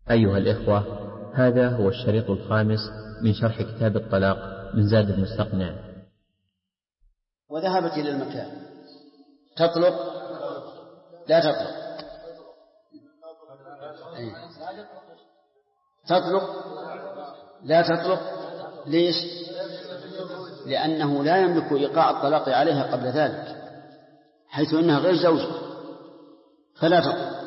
أيها الإخوة، هذا هو الشريط الخامس من شرح كتاب الطلاق من زاد المستقنع. وذهبت إلى المكان تطلق لا تطلق تطلق لا تطلق. ليش؟ لأنه لا يملك إيقاع الطلاق عليها قبل ذلك، حيث إنها غير زوجة فلا تطلق.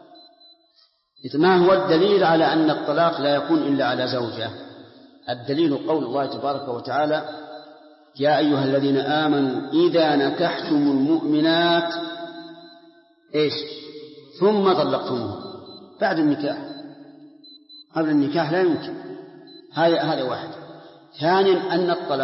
ما هو الدليل على أن الطلاق لا يكون إلا على زوجة؟ الدليل قول الله تبارك وتعالى: يا أيها الذين آمنوا إذا نكحتم المؤمنات ثم طلقتموهن بعد النكاح. قبل النكاح لا يمكن. هذا واحد. ثانيا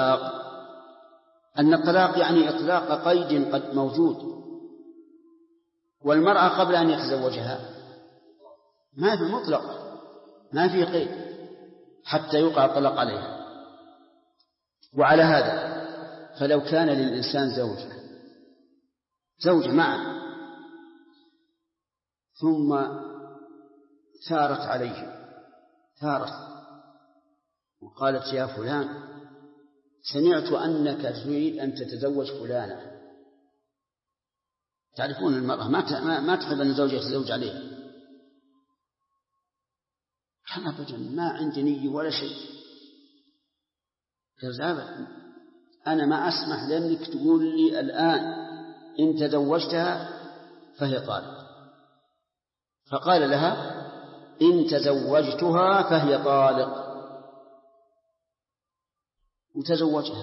أن الطلاق يعني إطلاق قيد قد موجود، والمرأة قبل أن يتزوجها ما في مطلق، ما في قيد حتى يوقع الطلاق عليها. وعلى هذا فلو كان للإنسان زوجة معه ثم ثارت عليه وقالت: يا فلان، سمعت أنك تريد أن تتزوج فلانة. تعرفون المرأة ما تحب أن زوجها يتزوج عليها. كان أبدا ما عندي نية ولا شيء. أنا ما أسمح لأنك تقول لي الآن إن تزوجتها فهي طالق. فقال لها: إن تزوجتها فهي طالق، وتزوجها.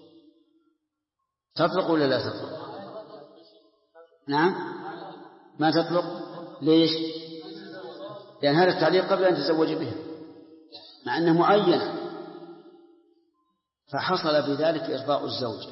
تطلق ولا لا تطلق؟ نعم، ما تطلق. ليش؟ لأن هذا التعليق قبل أن تزوج بها، مع أنه معينة، فحصل بذلك إرضاء الزوجة.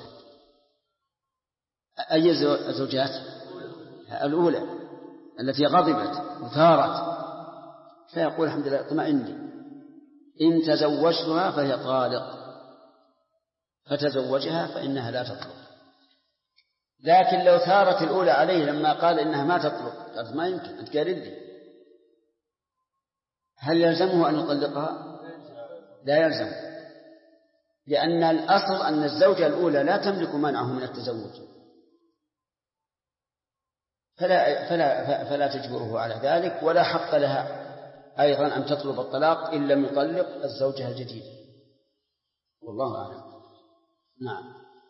أي الزوجات؟ الأولى التي غضبت وثارت، فيقول: الحمد لله، اطمئني، إن تزوجتها فهي طالق، فتزوجها فإنها لا تطلق. لكن لو ثارت الأولى عليه لما قال إنها ما تطلق، قالت: ما يمكن، أنت قال لي، هل يلزمه أن يطلقها؟ لا يلزم، لأن الأصل أن الزوجة الأولى لا تملك منعه من التزوج، فلا تجبره على ذلك، ولا حق لها أيضا أن تطلب الطلاق إن لم يطلق الزوجة الجديدة. والله أعلم. نعم.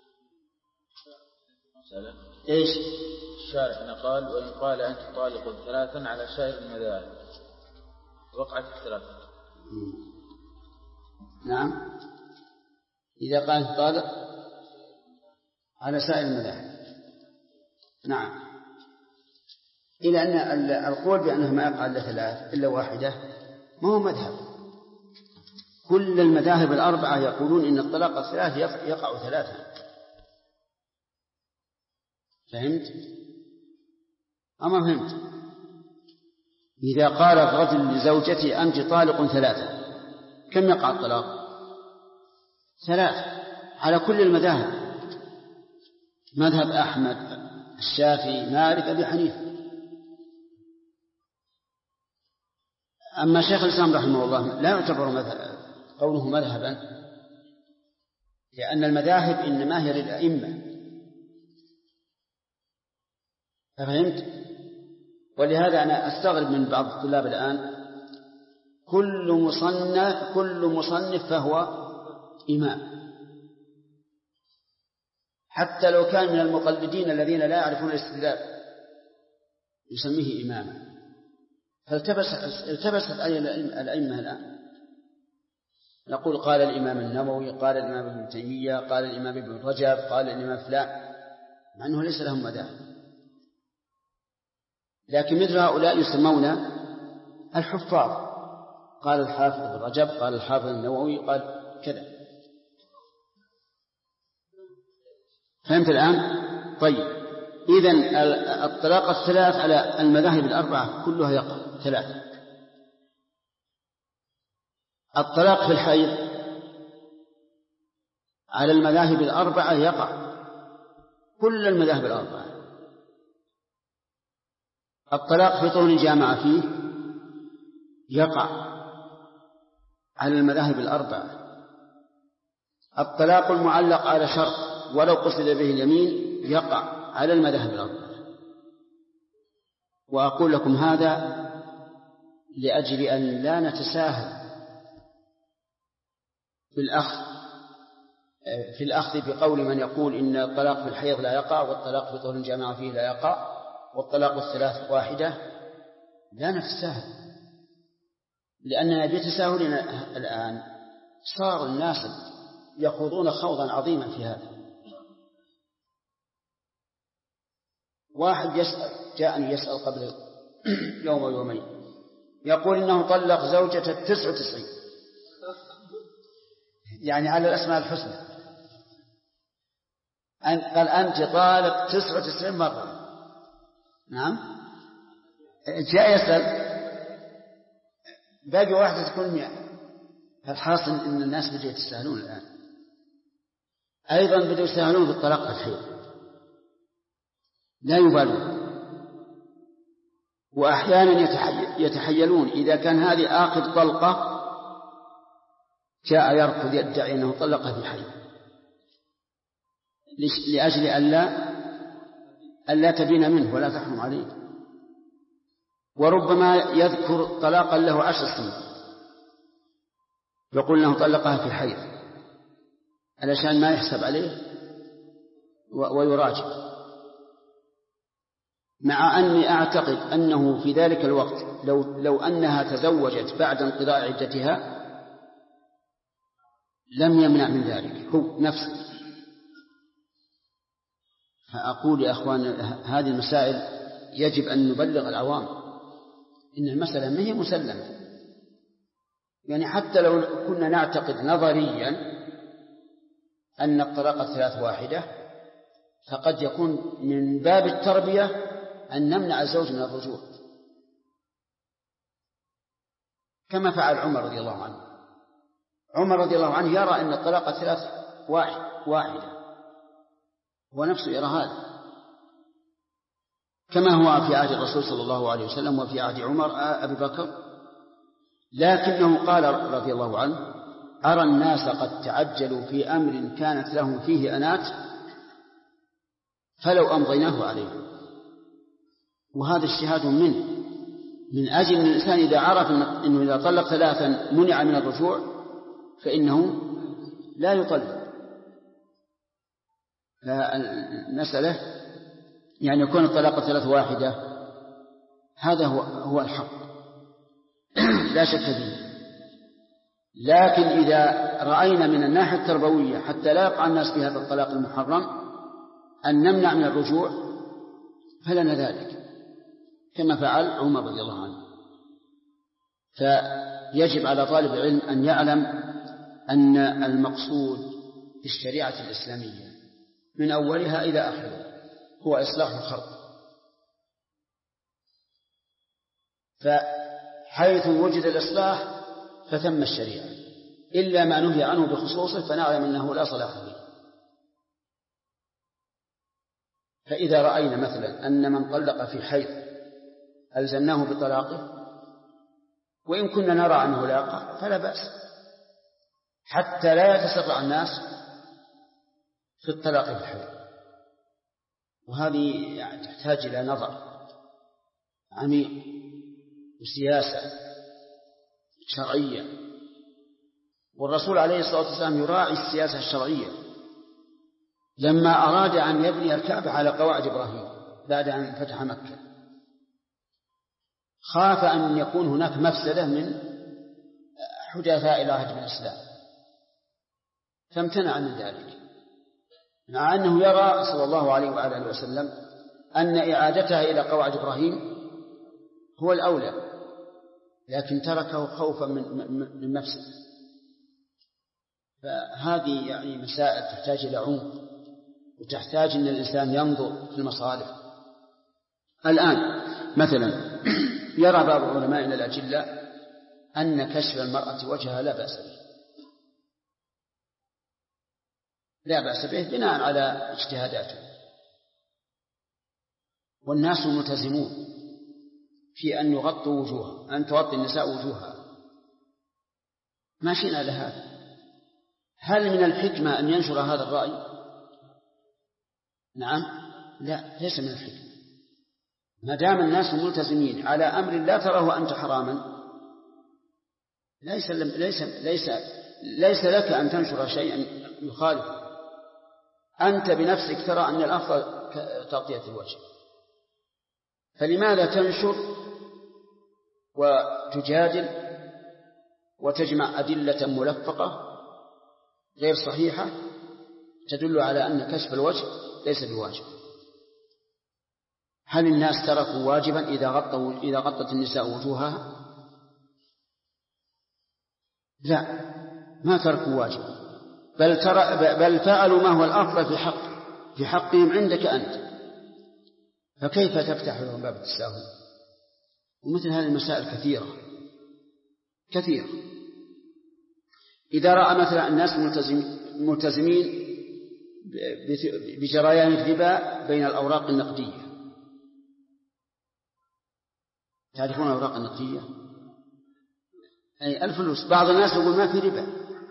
الشارح قال: وإن قال أنت طالق ثلاثا على سائر المذاهب وقعت الثلاثة. نعم، إذا قال أنت طالق على سائر المذاهب. نعم، إلى أن القول بأنه ما يقع إلا ثلاث إلا واحدة ما هو مذهب. كل المذاهب الأربعة يقولون إن الطلاق الثلاث يقع ثلاثا. فهمت؟ أما فهمت؟ إذا قال الرجل لزوجته: أنت طالق ثلاثا، كم يقع الطلاق؟ ثلاث على كل المذاهب: مذهب أحمد، الشافعي، مالك، أبي حنيفة. أما شيخ الإسلام رحمه الله لا يعتبر قوله مذهبا، لأن المذاهب إنما هي للأئمة. فهمت؟ ولهذا أنا أستغرب من بعض الطلاب الآن، كل مصنف فهو إمام، حتى لو كان من المقلدين الذين لا يعرفون الاستدلال يسميه إماما. فالتبست الأئمة الآن. نقول: قال الإمام النووي، قال الإمام ابن تيمية، قال الإمام ابن رجب، قال الإمام فلان، مع أنه ليس لهم مذاهب. لكن مثل هؤلاء يسمون الحفاظ، قال الحافظ ابن رجب، قال الحافظ النووي، قال كذا. فهمت الآن؟ طيب، إذن الطلاق الثلاث على المذاهب الأربعة كلها يقع ثلاثة. الطلاق في الحيض على المذاهب الأربعة يقع، كل المذاهب الأربعة. الطلاق في طهر جامع فيه يقع على المذاهب الأربعة. الطلاق المعلق على شرط ولو قصد به اليمين يقع على المذاهب الأربعة. وأقول لكم هذا لأجل أن لا نتساهل في الأخذ بقول من يقول إن الطلاق في الحيض لا يقع، والطلاق في طهر الجماعة فيه لا يقع، والطلاق الثلاث واحدة. لا نتساهل، لأننا بتساهلنا الآن صار الناس يخوضون خوضا عظيما في هذا. واحد جاءني يسأل قبل يوم أو يومين، يقول إنه طلق زوجته 99، يعني على الأسماء الحسنى. قال أنت طالق 99 مرة. نعم، جاء يسأل باقي واحدة تكون 100. فالحاصل إن الناس بدأوا يتساهلون الآن. أيضا بدأوا يتساهلون بالطلاق في الحيض، لا يبالون. وأحيانا يتحيلون إذا كان هذه آخر طلقة جاء يركض يدعي أنه طلقها في الحيض لأجل ألا تبين منه ولا تحرم عليه. وربما يذكر طلاقا له 10 سنين يقول أنه طلقها في الحيض علشان ما يحسب عليه ويراجع، مع أني أعتقد أنه في ذلك الوقت لو أنها تزوجت بعد انقضاء عدتها لم يمنع من ذلك هو نفسه. فأقول يا أخوان هذه المسائل يجب أن نبلغ العوام إن المسألة ما هي مسلمة. يعني حتى لو كنا نعتقد نظريا أن الطلاق الثلاث واحدة، فقد يكون من باب التربية أن نمنع الزوج من الرجوع، كما فعل عمر رضي الله عنه. عمر رضي الله عنه يرى أن الطلاق الثلاث واحدة، هو نفسه يرى هذا، كما هو في عهد الرسول صلى الله عليه وسلم وفي عهد عمر أبي بكر. لكنه قال رضي الله عنه: أرى الناس قد تعجلوا في أمر كانت لهم فيه أنات فلو أمضيناه عليهم. وهذا اجتهاد منه، من أجل أن الإنسان إذا عرف أنه إذا طلق ثلاثا منع من الرجوع فإنه لا يطلق. فالمسألة يعني يكون الطلاق ثلاث واحدة، هذا هو الحق لا شك فيه. لكن إذا رأينا من الناحية التربوية حتى لا يقع الناس في هذا الطلاق المحرم أن نمنع من الرجوع فلنا ذلك، كما فعل عمر رضي الله عنه. فيجب على طالب العلم أن يعلم أن المقصود في الشريعة الإسلامية من أولها إلى آخرها هو إصلاح الخلق. فحيث وجد الإصلاح فثم الشريعة، إلا ما نهي عنه بخصوصه فنعلم أنه لا صلاح فيه. فإذا رأينا مثلا أن من طلق في حيض ألزمناه بطلاقه، وإن كنا نرى أنه لا يقع فلا بأس، حتى لا يتسرع الناس في الطلاق في الحيض. وهذه يعني تحتاج إلى نظر عميق وسياسة شرعية، والرسول عليه الصلاة والسلام يراعي السياسة الشرعية لما أراد أن يبني الكعبة على قواعد إبراهيم بعد أن فتح مكة. خاف أن يكون هناك مفسدة من حدثاء العهد بالإسلام فامتنع من ذلك، مع أنه يرى صلى الله عليه وعلى آله وسلم أن إعادتها إلى قواعد إبراهيم هو الأولى، لكن تركه خوفا من مفسد. فهذه يعني مسائل تحتاج إلى عمق، وتحتاج أن الإنسان ينظر في المصالح. الآن مثلا يرى بعض علمائنا الأجلاء أن كشف المرأة وجهها لا بأس به، لا بأس به بناء على اجتهاداته، والناس ملتزمون في أن يغطوا وجوها، أن تغطي النساء وجوها، ما شئنا لهذا. هل من الحكمة أن ينشر هذا الرأي؟ نعم، لا، ليس من الحكمة. ما دام الناس ملتزمين على أمر لا تراه أنت حراما، ليس لك أن تنشر شيئا يخالف. أنت بنفسك ترى أن الأفضل تغطية الوجه، فلماذا تنشر وتجادل وتجمع أدلة ملفقة غير صحيحة تدل على أن كشف الوجه ليس بواجب؟ هل الناس تركوا واجبا إذا غطت النساء وجوهها؟ لا، ما تركوا واجبا، بل فعلوا ما هو الأفضل في حقهم عندك أنت، فكيف تفتح لهم باب التساهل؟ ومثل هذه المسائل كثيرة. إذا رأى مثلا الناس ملتزمين بجريان الربا بين الأوراق النقدية، تعرفون الأوراق النقدية؟ أي الفلوس. بعض الناس يقول ما في ربا،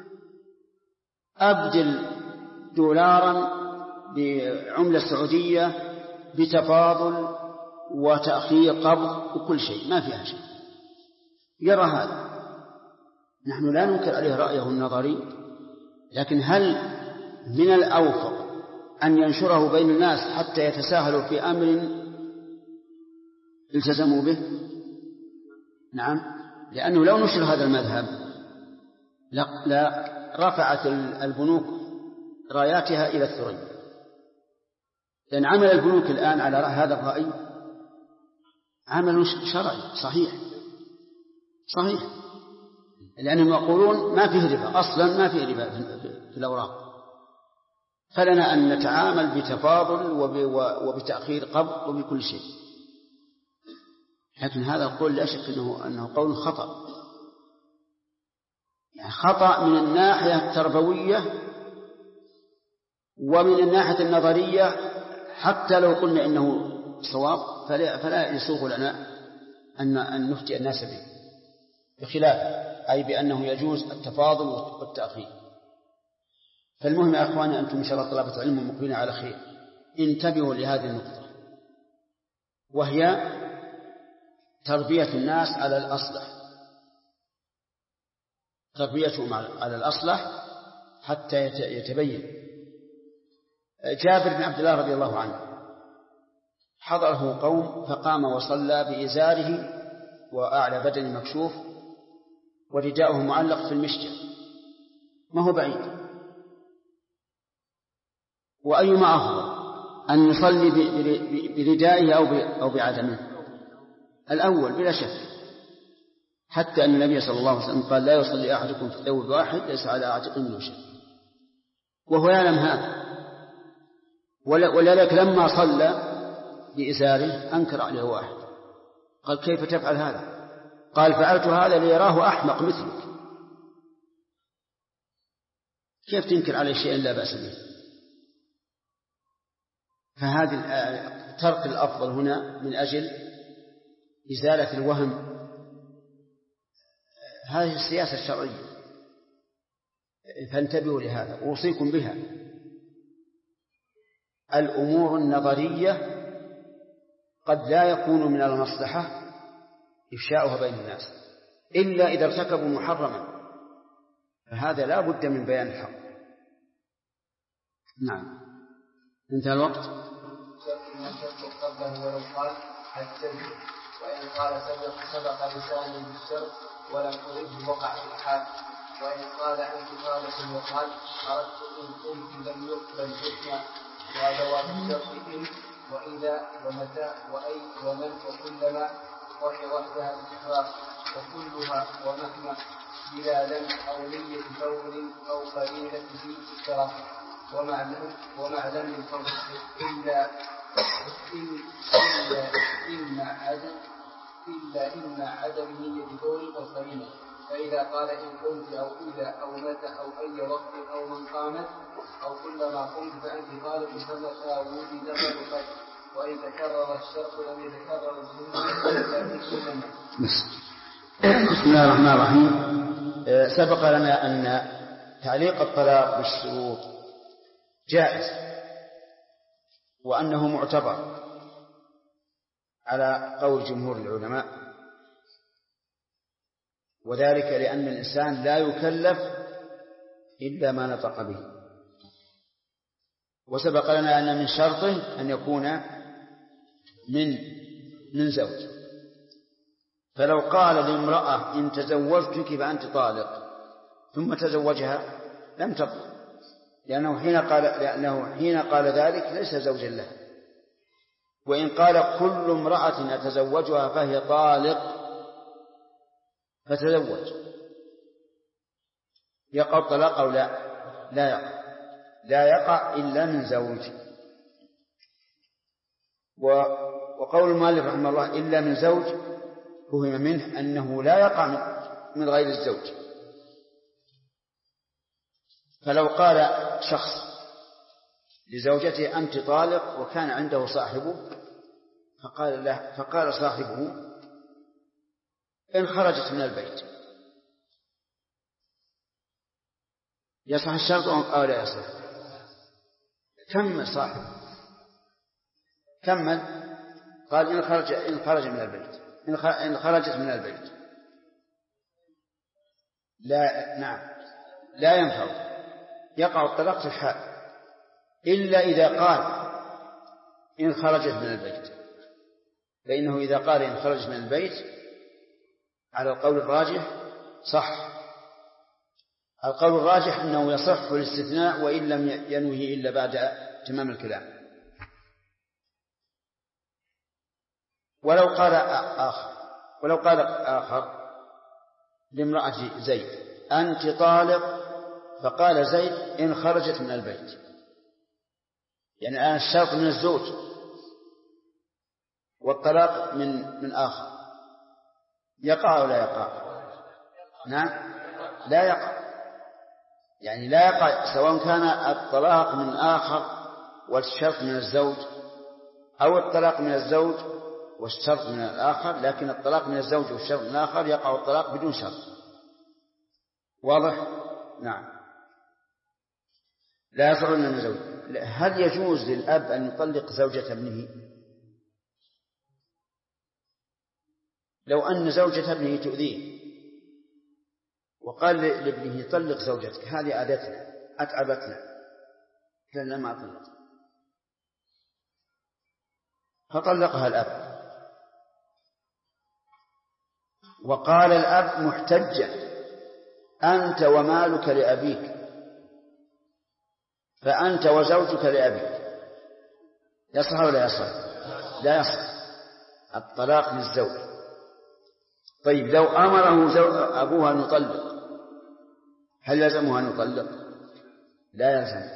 أبدل دولارا بعملة سعودية بتفاضل وتأخير قبض وكل شيء، ما فيها شيء. يرى هذا، نحن لا ننكر عليه رأيه النظري، لكن هل من الأوفق أن ينشره بين الناس حتى يتساهلوا في أمر التزموا به؟ نعم، لأنه لو نشر هذا المذهب لا رفعت البنوك راياتها إلى الثريا، لأن عمل البنوك الآن على هذا الرأي عمل شرعي صحيح، لأنهم يقولون ما فيه ربا أصلا، ما فيه ربا في الأوراق، فلنا أن نتعامل بتفاضل وبتأخير قبض وبكل شيء. لكن هذا القول لا شك أنه قول خطأ، يعني خطأ من الناحية التربوية ومن الناحية النظرية. حتى لو قلنا إنه صواب فلا يسوغ لنا أن نفتي الناس به بخلاف، أي بأنه يجوز التفاضل والتأخير. فالمهم يا أخواني، أنتم إن شاء الله طلبة علم مقبلين على خير، انتبهوا لهذه النقطة، وهي تربية الناس على الأصلح، تربيتهم على الأصلح حتى يتبين. جابر بن عبد الله رضي الله عنه حضره قوم فقام وصلى بإزاره وأعلى بدن مكشوف ورداؤه معلق في المشجع، ما هو بعيد. وأيما أفضل أن يصلي بردائه أو بعدمه؟ الأول بلا شك، حتى أن النبي صلى الله عليه وسلم قال لا يصلي أحدكم في ثوب واحد ليس على عاتقه منه شيء، وهو يعلم هذا. ولذلك لما صلى بإزاره أنكر عليه واحد، قال كيف تفعل هذا؟ قال فعلت هذا ليراه أحمق مثلك. كيف تنكر عليه شيئا لا بأس به؟ فهذه ترك الأفضل هنا من أجل إزالة الوهم، هذه السياسة الشرعية، فانتبهوا لهذا وأوصيكم بها. الأمور النظرية قد لا يكون من المصلحة إفشاؤها بين الناس إلا إذا ارتكبوا محرما، فهذا لا بد من بيان الحق. نعم، انتهى الوقت. قبله ولو قال السبب، وإن قال سبق لساني بالشر ولم أرده وقع في الحال، وإن قال عن كتابة وقال أردت إن قلت لم يقبل حكمة، وأدوات الشر إن وإذا ومتى وأي ومن وكلما، وهي وحدها الإحراف، وكلها ومهما بلا لم أو نية فور أو قرينة في إكراه، ومعلم الفرق إلا إن عدم نية فور أو قرينة. فإذا قال إن قمت أو إذا أو متى أو أي وقت أو من قامت أو كلما قمت فأنت طالب سبق وجد وإن تكرر الشرط لم يتكرر الجنس. بسم الله الرحمن الرحيم. سبق لنا أن تعليق الطلاق بالشروط جائز وأنه معتبر على قول جمهور العلماء، وذلك لأن الإنسان لا يكلف إلا ما نطق به. وسبق لنا أن من شرطه أن يكون من زوج. فلو قال لامرأة إن تزوجتك فأنت طالق ثم تزوجها لم تطلق، لأنه حين قال ذلك ليس زوجا لها. وإن قال كل امرأة أتزوجها فهي طالق فتزوج، يقع الطلاق أو لا؟ لا يقع، لا يقع إلا من زوج. وقول المؤلف رحمه الله إلا من زوج فهم منه أنه لا يقع من غير الزوج. فلو قال شخص لزوجته أنت طالق وكان عنده صاحبه فقال صاحبه إن خرجت من البيت، يصح الشرط أو لا يصح؟ كمل صاحبه، كمل، قال إن خرج من البيت، إن خرجت من البيت. لا، نعم، لا ينفع، يقع الطلاق في الحال إلا إذا قال إن خرجت من البيت، فإنه إذا قال إن خرجت من البيت على القول الراجح صح. القول الراجح أنه يصح الاستثناء وإن لم ينوه إلا بعد تمام الكلام. ولو قال آخر لامرأة زيد أنت طالق، فقال زيد إن خرجت من البيت، يعني الآن الشرط من الزوج والطلاق من آخر، يقع أو لا يقع؟ نعم، لا يقع، يعني لا يقع سواء كان الطلاق من آخر والشرط من الزوج أو الطلاق من الزوج والشرط من الآخر، لكن الطلاق من الزوج والشرط من الآخر يقع الطلاق بدون شرط. واضح؟ نعم، لا يصح من الزوج. هل يجوز للأب أن يطلق زوجة ابنه؟ لو أن زوجة ابنه تؤذيه وقال لابنه طلق زوجتك هذه آذتنا أتعبتنا، لأننا ما أطلق، فطلقها الأب، وقال الأب محتجا أنت ومالك لأبيك، فأنت وزوجك لأبيك، يصح ولا يصح؟ لا يصح، الطلاق للزوج. طيب لو أمره أبوها أن يطلق هل يلزمها أن يطلق؟ لا يلزم.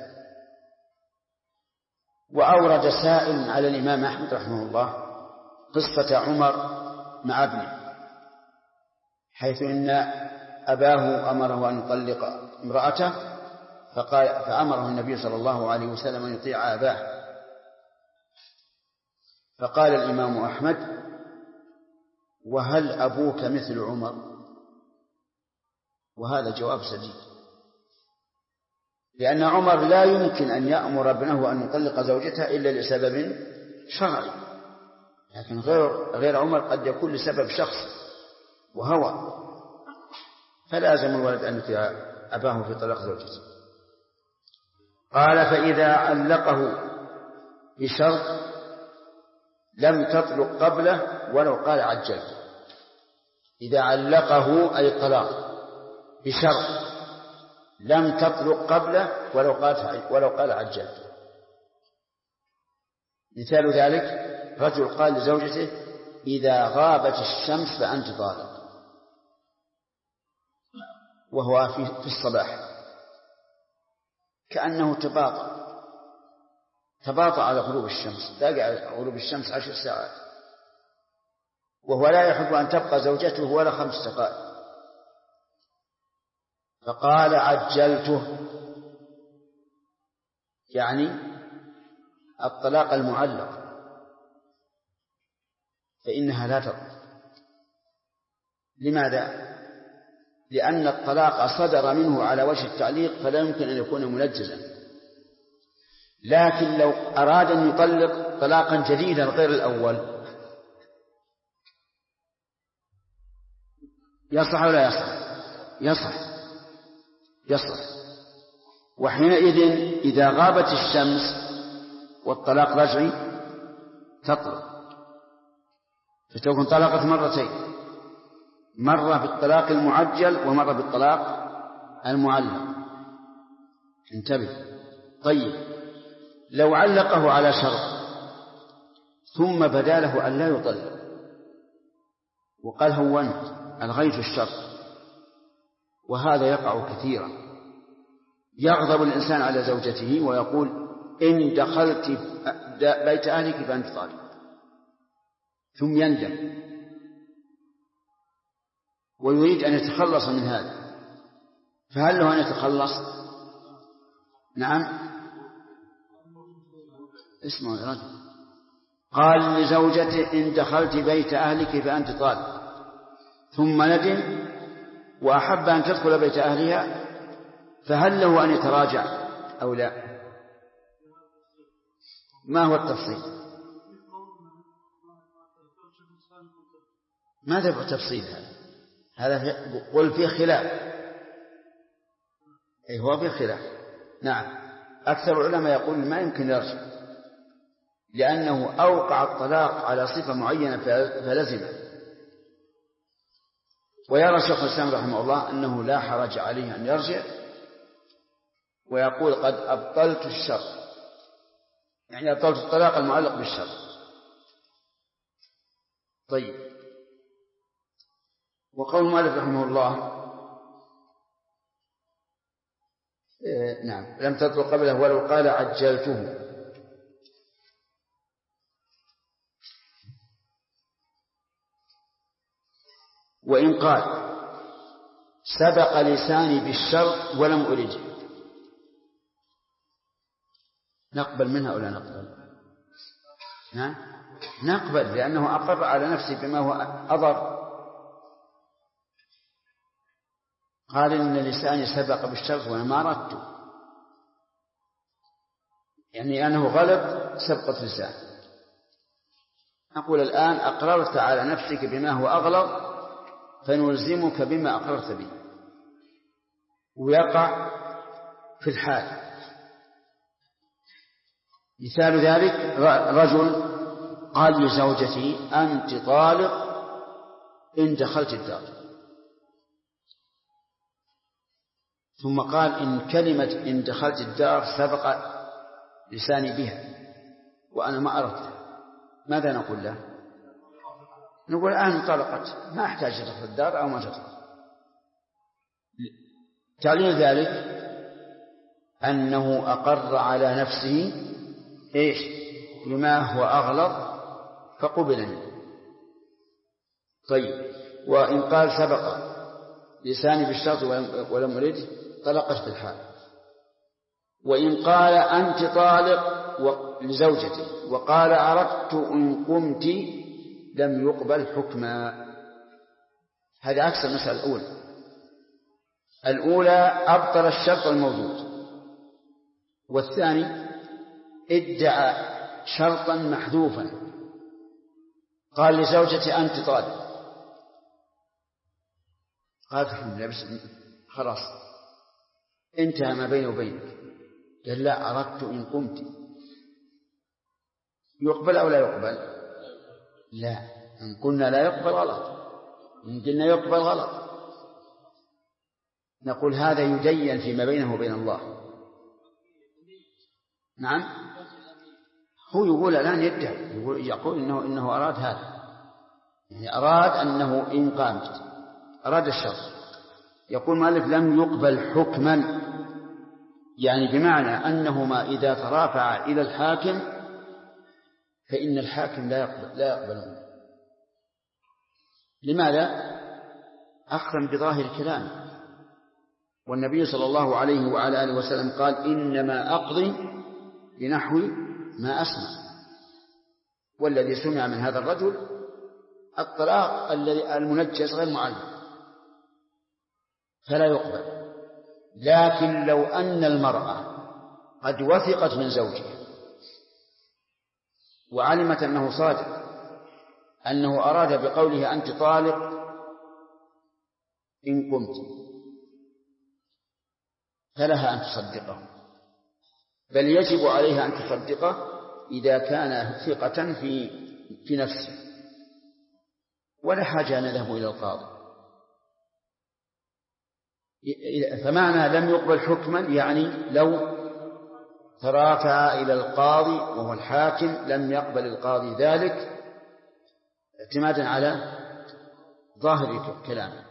وأورد سائل على الإمام أحمد رحمه الله قصة عمر مع ابنه، حيث إن أباه أمره أن يطلق امرأته فأمره النبي صلى الله عليه وسلم أن يطيع أباه، فقال الإمام أحمد وهل أبوك مثل عمر؟ وهذا جواب سديد، لأن عمر لا يمكن أن يأمر ابنه أن يطلق زوجته إلا لسبب شرعي، لكن غير عمر قد يكون لسبب شخصي وهوى، فلازم الولد أن يطيع أباه في طلاق زوجته. قال فإذا علقه بشرط لم تطلق قبله ولو قال عجلت. إذا علقه أي الطلاق بشرط لم تطلق قبله ولو قال عجلت. مثال ذلك رجل قال لزوجته إذا غابت الشمس فأنت طالق، وهو في الصباح، كأنه تباطأ على غروب الشمس، باقي على غروب الشمس 10 ساعات، وهو لا يحب أن تبقى زوجته ولا 5 دقائق، فقال عجلته، يعني الطلاق المعلق، فإنها لا تطلق. لماذا؟ لأن الطلاق صدر منه على وجه التعليق فلا يمكن أن يكون منجزا. لكن لو أراد أن يطلق طلاقا جديدا غير الأول يصح ولا يصح؟ يصح. وحينئذ إذا غابت الشمس والطلاق رجعي تطلق، فتكون طلقت مرتين، مرة بالطلاق المعجل ومرة بالطلاق المعلق. انتبه. طيب لو علقه على شرط ثم بدا له أن لا يطلق وقال هونت ألغيت الشرط، وهذا يقع كثيرا. يغضب الإنسان على زوجته ويقول إن دخلت بيت أهلك فأنت طالق، ثم يندم ويريد أن يتخلص من هذا، فهل له أن يتخلص؟ نعم. اسمعوا يا رجل. قال لزوجته إن دخلت بيت أهلك فأنت طالق، ثم ندم وأحب أن تدخل بيت أهلها، فهل له أن يتراجع أو لا؟ ما هو التفصيل؟ ماذا هو التفصيل هذا؟ قل فيه خلاف. هو فيه خلاف. نعم. أكثر العلماء يقول ما يمكن يرجع، لأنه أوقع الطلاق على صفة معينة فلزمه. ويرى شيخ الإسلام رحمه الله أنه لا حرج عليه أن يرجع، ويقول قد أبطلت الشرط، يعني أبطلت الطلاق المعلق بالشرط. طيب. وقول المؤلف رحمه الله نعم لم تطلق قبله ولو قال عجلته. وإن قال سبق لساني بالشرط ولم أرجه، نقبل منها ولا نقبل؟ نقبل، لأنه أقر على نفسه بما هو أضر. قال إن لساني سبق بالشرط وأنا ما أردت، يعني أنه غلط سبقة لسان. نقول الآن أقررت على نفسك بما هو أغلط فنلزمك بما أقررت به. ويقع في الحال. مثال ذلك رجل قال لزوجته أنت طالق إن دخلت الدار، ثم قال إن كلمة إن دخلت الدار سبق لساني بها وأنا ما أردت، ماذا نقول له؟ نقول الآن طلقت، ما أحتاج تدخل الدار أو ما تدخل. تعليل ذلك أنه أقر على نفسه بما هو أغلط فقبل منه. طيب. وإن قال سبق لساني بالشرط ولم أرد طلقت بالحال. وإن قال أنت طالق لزوجتي وقال أردت إن قمت لم يقبل حكما. هذا عكس المسألة الأولى. الأولى أبطل الشرط الموجود، والثاني ادعى شرطا محذوفا. قال لزوجتي أنت طالق، قالت الحمد لله بس خلاص انتهى ما بيني وبينك. قال لا أردت إن قمت. يقبل أو لا يقبل؟ لا. إن قلنا لا يقبل غلط، إن قلنا يقبل غلط. نقول هذا يدين فيما بينه وبين الله. نعم. هو يقول الآن يدعي، يقول إنه أراد هذا، يعني أراد أنه إن قامت، أراد الشرط. يقول مالك لم يقبل حكما، يعني بمعنى أنهما إذا ترافعا إلى الحاكم فإن الحاكم لا يقبلون. لماذا؟ أخذا بظاهر الكلام. والنبي صلى الله عليه وعلى آله وسلم قال إنما أقضي بنحو ما أسمع. والذي سمع من هذا الرجل الطلاق المنجز غير معلق فلا يقبل. لكن لو أن المرأة قد وثقت من زوجها وعلمت أنه صادق، أنه أراد بقوله أنت طالق إن قمت، فلها أن تصدقه، بل يجب عليها أن تصدقه إذا كان ثقة في نفسه، ولا حاجة أن نذهب إلى القاضي. فمعنى لم يقبل حكما يعني لو ترافع إلى القاضي وهو الحاكم لم يقبل القاضي ذلك اعتمادا على ظاهر كلامه،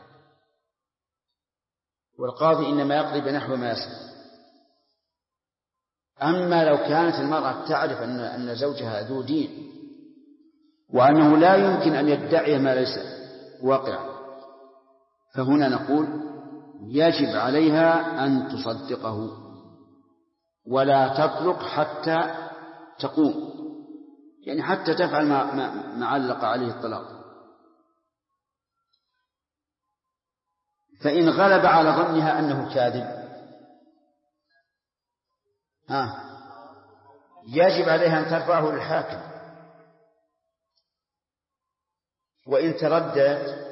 والقاضي إنما يقضي بنحو ما يسمع. أما لو كانت المرأة تعرف أن زوجها ذو دين وأنه لا يمكن أن يدعي ما ليس واقع، فهنا نقول يجب عليها أن تصدقه ولا تطلق حتى تقوم، يعني حتى تفعل ما علق عليه الطلاق. فإن غلب على ظنها أنه كاذب يجب عليها أن ترفعه للحاكم، وإن ترددت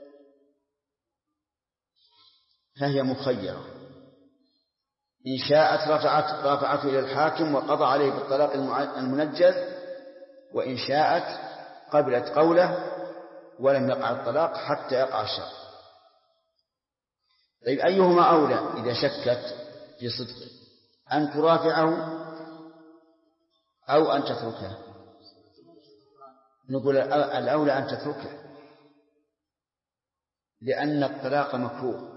فهي مخيرة، إن شاءت رفعته إلى الحاكم وقضى عليه بالطلاق المنجز، وإن شاءت قبلت قوله ولم يقع الطلاق حتى يقع الشرع. طيب أيهما أولى إذا شكت في صدقه، أن ترافعه أو أن تتركه؟ نقول الأولى أن تتركه، لأن الطلاق مكروه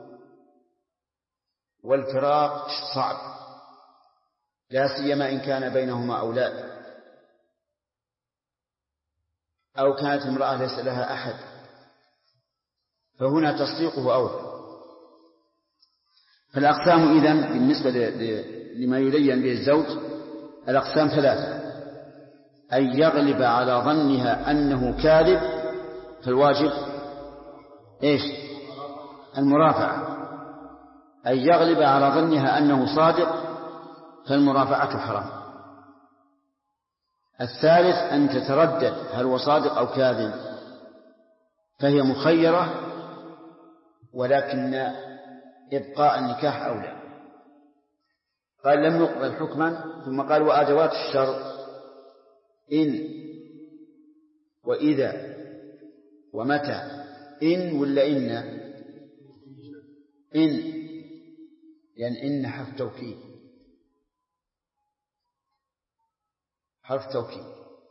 والفراق صعب، لا سيما إن كان بينهما أولاد أو كانت امرأة ليس لها أحد، فهنا تصديقه أولى. فالأقسام إذن بالنسبة لما يلين به الزوج الأقسام ثلاثة: أن يغلب على ظنها أنه كاذب فالواجب إيش؟ المرافعة. أن يغلب على ظنها أنه صادق فالمرافعة حرام. الثالث أن تتردد هل هو صادق أو كاذب، فهي مخيرة، ولكن إبقاء النكاح أولى. قال لم يقبل حكما، ثم قال وأدوات الشرط إن وإذا ومتى. إن ولا إن؟ إن يعني إن حرف توكيد، حرف توكيد.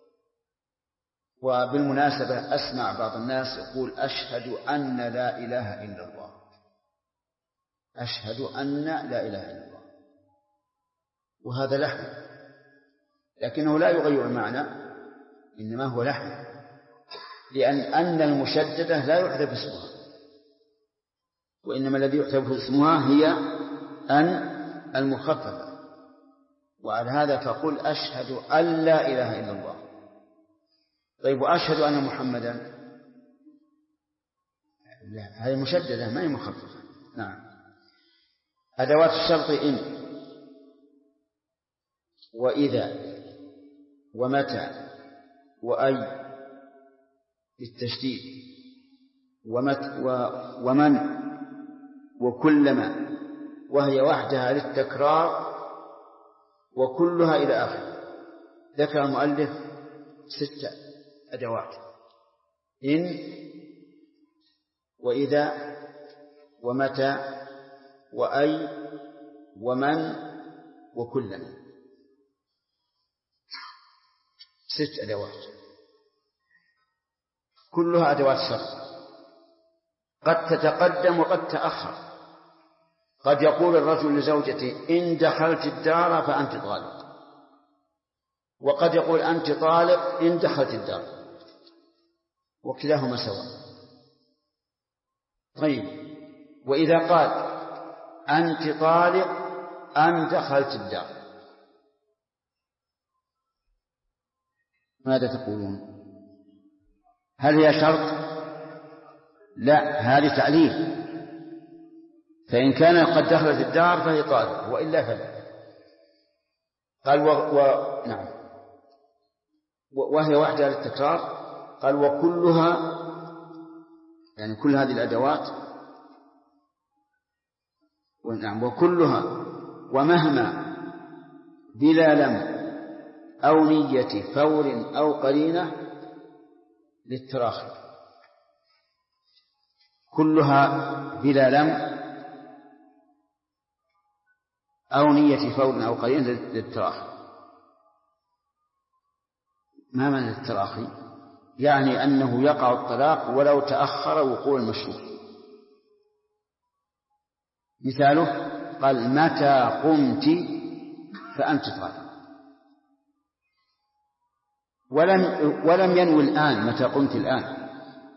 وبالمناسبة أسمع بعض الناس يقول أشهد أن لا إله إلا الله، أشهد أن لا إله إلا الله، وهذا لحن، لكنه لا يغير المعنى، إنما هو لحن، لأن المشددة لا يحذف اسمها، وإنما الذي يحذف اسمها هي أن المخففة. وعلى هذا فقل أشهد أن لا إله إلا الله. طيب وأشهد أن محمدا؟ لا، هذه مشددة ما هي مخففة. نعم. أدوات الشرط إن وإذا ومتى وأي بالتشديد، ومن وكلما، وهي وحدها للتكرار، وكلها إلى آخر. ذكر المؤلف 6 أدوات: إن وإذا ومتى وأي ومن وكلما، 6 أدوات كلها أدوات شرط، قد تتقدم وقد تأخر. قد يقول الرجل لزوجته إن دخلت الدار فأنت طالق، وقد يقول أنت طالق إن دخلت الدار، وكلاهما سواء. طيب وإذا قال أنت طالق أن دخلت الدار ماذا تقولون؟ هل هي شرط؟ لا، هذه تعليل. فإن كان قد دخلت الدار فهي طالق، وإلا فلا. قال نعم، وهي وحدها للتكرار. قال وكلها، يعني كل هذه الأدوات، ونعم وكلها ومهما بلا لم أو نية فور أو قرينة للتراخي. كلها بلا لم أو نية فور أو قرينة للتراخي. ما معنى التراخي؟ يعني أنه يقع الطلاق ولو تأخر وقوع المشروع. مثاله قال متى قمت فأنت طالق، ولم ينوي الآن متى قمت الآن،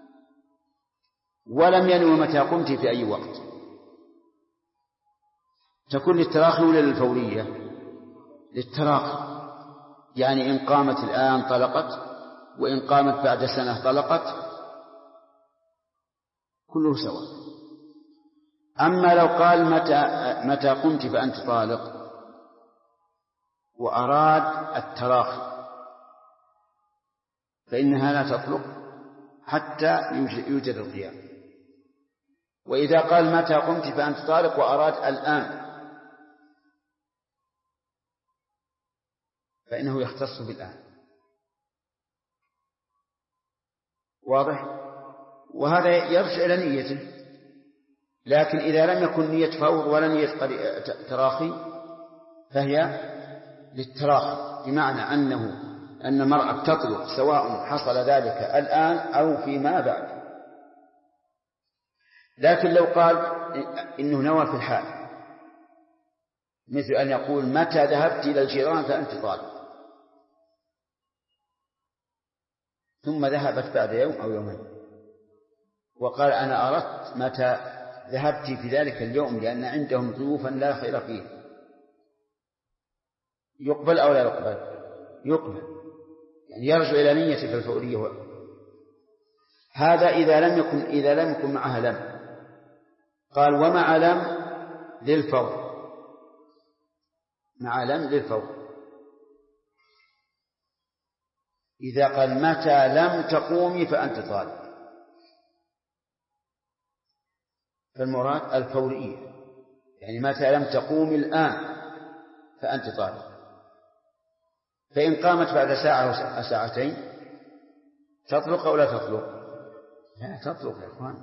ولم ينوي متى قمت في أي وقت. تكون للتراخي ولا للفورية؟ للتراخي، يعني إن قامت الآن طلقت، وإن قامت بعد سنة طلقت، كله سواء. أما لو قال متى قمت فأنت طالق وأراد التراخي فإنها لا تطلق حتى يوجد القيام. وإذا قال متى قمت فأنت طالق وأراد الآن فإنه يختص بالآن. واضح؟ وهذا يرجع إلى نيته. لكن إذا لم يكن نية فور ولا نية تراخي فهي للتراخي، بمعنى أن المرأة تطلق سواء حصل ذلك الآن أو فيما بعد. لكن لو قال إنه نوى في الحال، مثل أن يقول متى ذهبت إلى الجيران فأنت طالق، ثم ذهبت بعد يوم أو يومين وقال أنا أردت متى ذهبت في ذلك اليوم لأن عندهم ضيوفا لا خير فيه، يقبل أو لا يقبل؟ يقبل، يعني يرجع إلى نية في الفورية. هذا إذا لم يكن معها لم. قال ومع لم للفور، مع لم للفور. إذا قال متى لم تقومي فأنت طالق، فالمراد الفورية، يعني متى لم تقومي الآن فأنت طالق. فإن قامت بعد ساعة أو ساعتين تطلق أو لا تطلق؟ لا تطلق يا إخوان.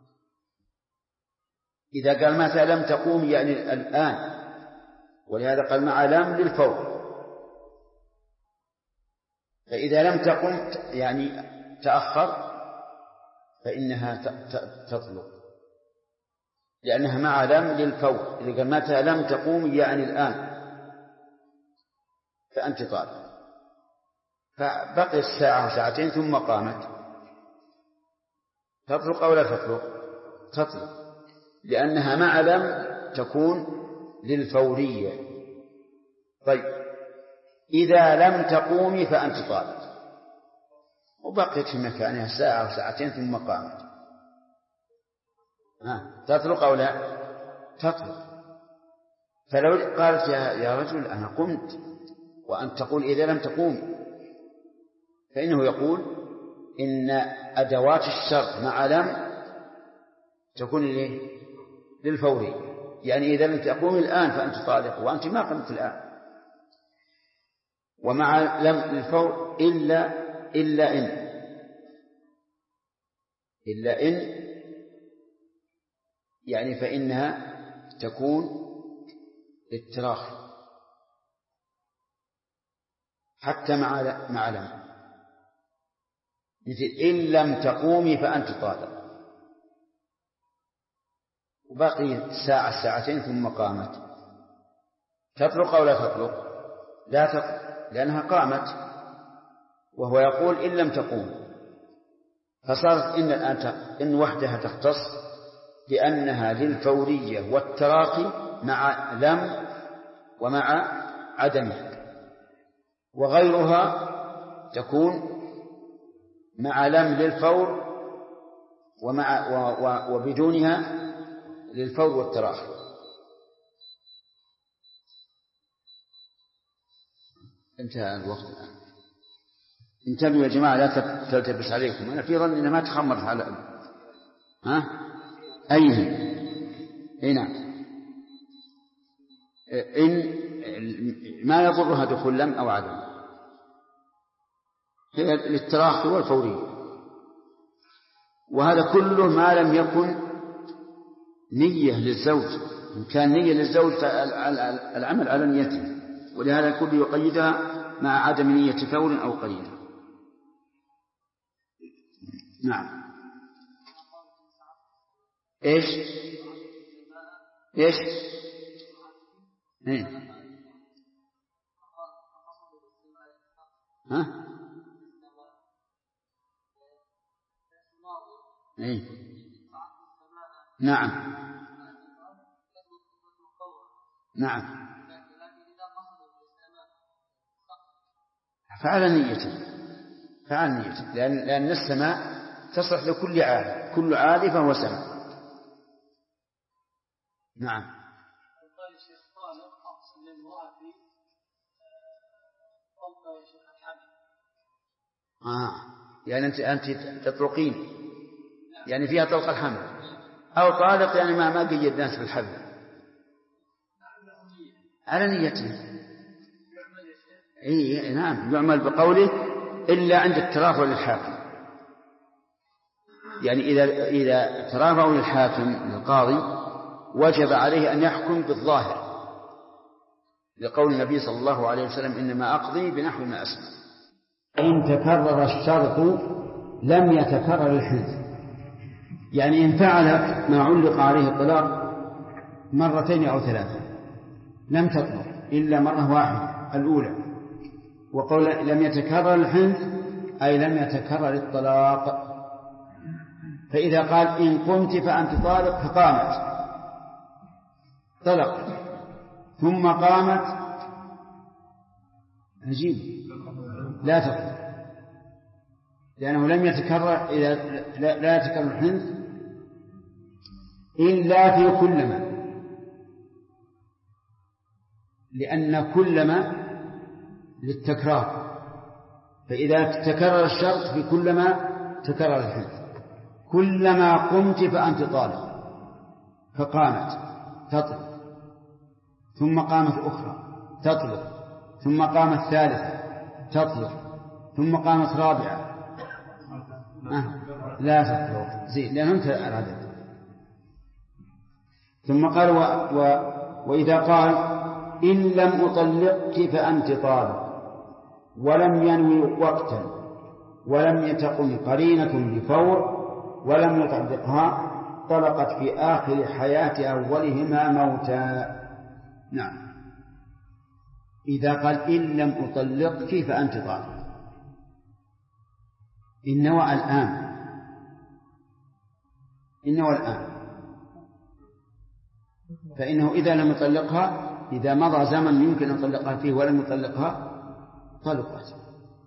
إذا قال متى لم تقومي يعني الآن، ولهذا قال مع لم للفور. فإذا لم تقم يعني تأخر فإنها تطلق، لأنها مع لم للفور. إذا قال متى لم تقوم يعني الآن فأنت طالق، فبقيت ساعة وساعتين ثم قامت، تطلق أو لا تطلق؟ تطلق، لأنها مع لم تكون للفورية. طيب إذا لم تقومي فأنت طالق، وبقيت في مكانها ساعة وساعتين ثم قامت، تطلق أو لا؟ تطلق. فلو قالت يا رجل أنا قمت، وأن تقول إذا لم تقوم، فإنه يقول إن أدوات الشرط مع لم تكون للفوري، يعني إذا لم تقوم الآن فأنت طالق وأنت ما قمت الآن. ومع لم للفور إلا إن يعني فإنها تكون للتراخي حتى مع لم، مثل إن لم تقومي فأنت طالق، وبقي ساعة ساعتين ثم قامت، تطلق أو لا تطلق؟ لا تطلق، لأنها قامت، وهو يقول إن لم تقوم. فصارت إن وحدها تختص بأنها للفورية والتراخي مع لم ومع عدمها، وغيرها تكون مع لم للفور وبدونها للفور والتراخي. انتهى الوقت الآن. انتبهوا يا جماعة لا تلتبس عليكم، أنا في ظني إنها ما تخمرت على أي نعم. إن ما يضرها دخول لم أو عدم، هي للتراخي والفورية، وهذا كله ما لم يكن نية للزوج. إن كان نية للزوج فالعمل على نيته، ولهذا كله يقيدها مع عدم نية فور أو قرينة. نعم. إيش نعم فعل نيته لأن السماء تصلح لكل عالي، كل عالي فهو سماء. نعم. يعني أنت تطلقين يعني فيها طلق الحمل، أو طالق يعني ما قيد الناس بالحمل على نيته. نعم يعمل بقوله إلا عند الترافع للحاكم. يعني إذا ترافعوا للحاكم للقاضي وجب عليه أن يحكم بالظاهر، لقول النبي صلى الله عليه وسلم إنما أقضي بنحو ما أسمع. إن تكرر الشرط لم يتكرر الحنث، يعني إن فعلت ما علق عليه الطلاق مرتين أو ثلاثة لم تطلق إلا مرة واحدة الأولى. وقول لم يتكرر الحنث أي لم يتكرر الطلاق. فإذا قال إن قمت فأنت طالق فقامت طلقت، ثم قامت عجيب لا تطلق، لأنه لم يتكرر. إذا لا يتكرر الحنث إلا في كلما، لأن كلما للتكرار، فإذا تكرر الشرط في كلما تكرر الحنث. كلما قمت فأنت طالق فقامت تطلق، ثم قامت أخرى تطلق، ثم قامت ثالثة تطلق، ثم قامت رابعة لا تطلق زين لأنه انتهى العدد. ثم قال وإذا قال إن لم أطلقك فأنت طالق ولم ينوي وقتا ولم يتقم قرينة بفور ولم يطلقها طلقت في آخر حياة أولهما موتا. نعم. إذا قال إن لم أطلقك فأنت طالق إنه الآن فإنه إذا لم يطلقها، إذا مضى زمن يمكن أن يطلقها فيه ولم يطلقها طلقت.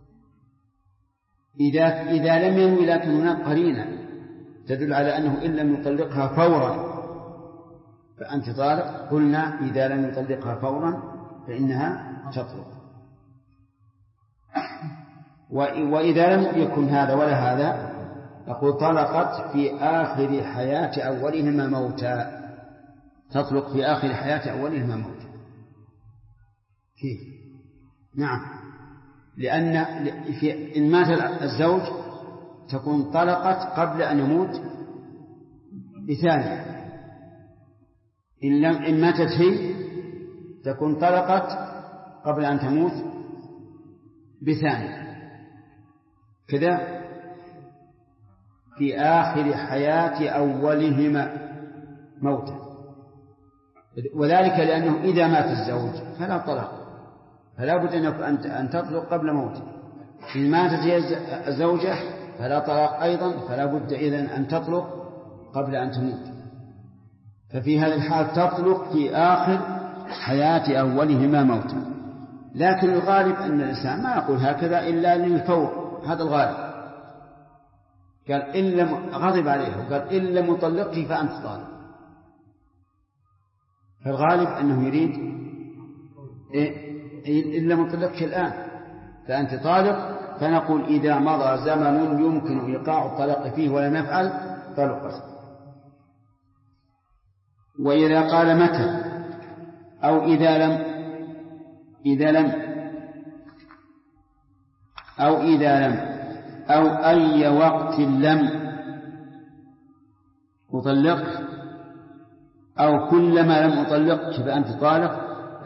إذا لم ينوي لكن هناك قرينة تدل على أنه إن لم يطلقها فورا فأنت طالق، قلنا إذا لم يطلقها فورا فإنها تطلق. وإذا لم يكن هذا ولا هذا نقول طلقت في آخر حياة أولهما موتا. تطلق في آخر حياة أولهما موتا. كيف؟ نعم، لأن إن مات الزوج تكون طلقت قبل أن يموت بثانية. إن ماتت هي تكون طلقت قبل أن تموت بثانية كذا في آخر حياة أولهما موتا. وذلك لأنه إذا مات الزوج فلا طلاق، فلا بد أن تطلق قبل موته. إن ماتت الزوجة فلا طلاق أيضا، فلا بد إذن أن تطلق قبل أن تموت. ففي هذا الحال تطلق في آخر حياة أولهما موتا. لكن الغالب أن الإنسان ما يقول هكذا إلا للفور، هذا الغالب، قال غضب عليها وقال إن لم أطلقك فأنت طالق. فالغالب أنه يريد إن لم أطلقك الآن فأنت طالق، فنقول إذا مضى زمن يمكن إيقاع الطلاق فيه ولم يفعل طلقت. وإذا قال متى أو إذا لم أو أي وقت لم أطلقك أو كلما لم أطلقك فأنت طالق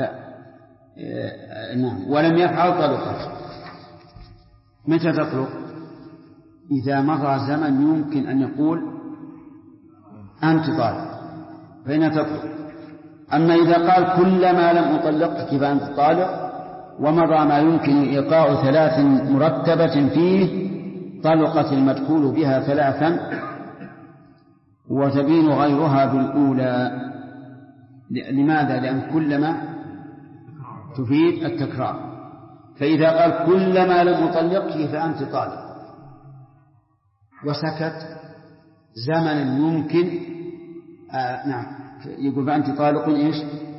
نعم ولم يفعل طلقت. متى تطلق؟ إذا مضى زمن يمكن أن يقول أنت طالق فإن تطلق. أما إذا قال كلما لم أطلقك فأنت طالق ومضى ما يمكن إيقاع 3 مرتبة فيه طلقت المدخول بها 3 وتبين غيرها بالأولى. لماذا؟ لأن كلما تفيد التكرار. فإذا قال كلما لم أطلقك فأنت طالق وسكت زمن يمكن نعم يقول فأنت طالق إيش؟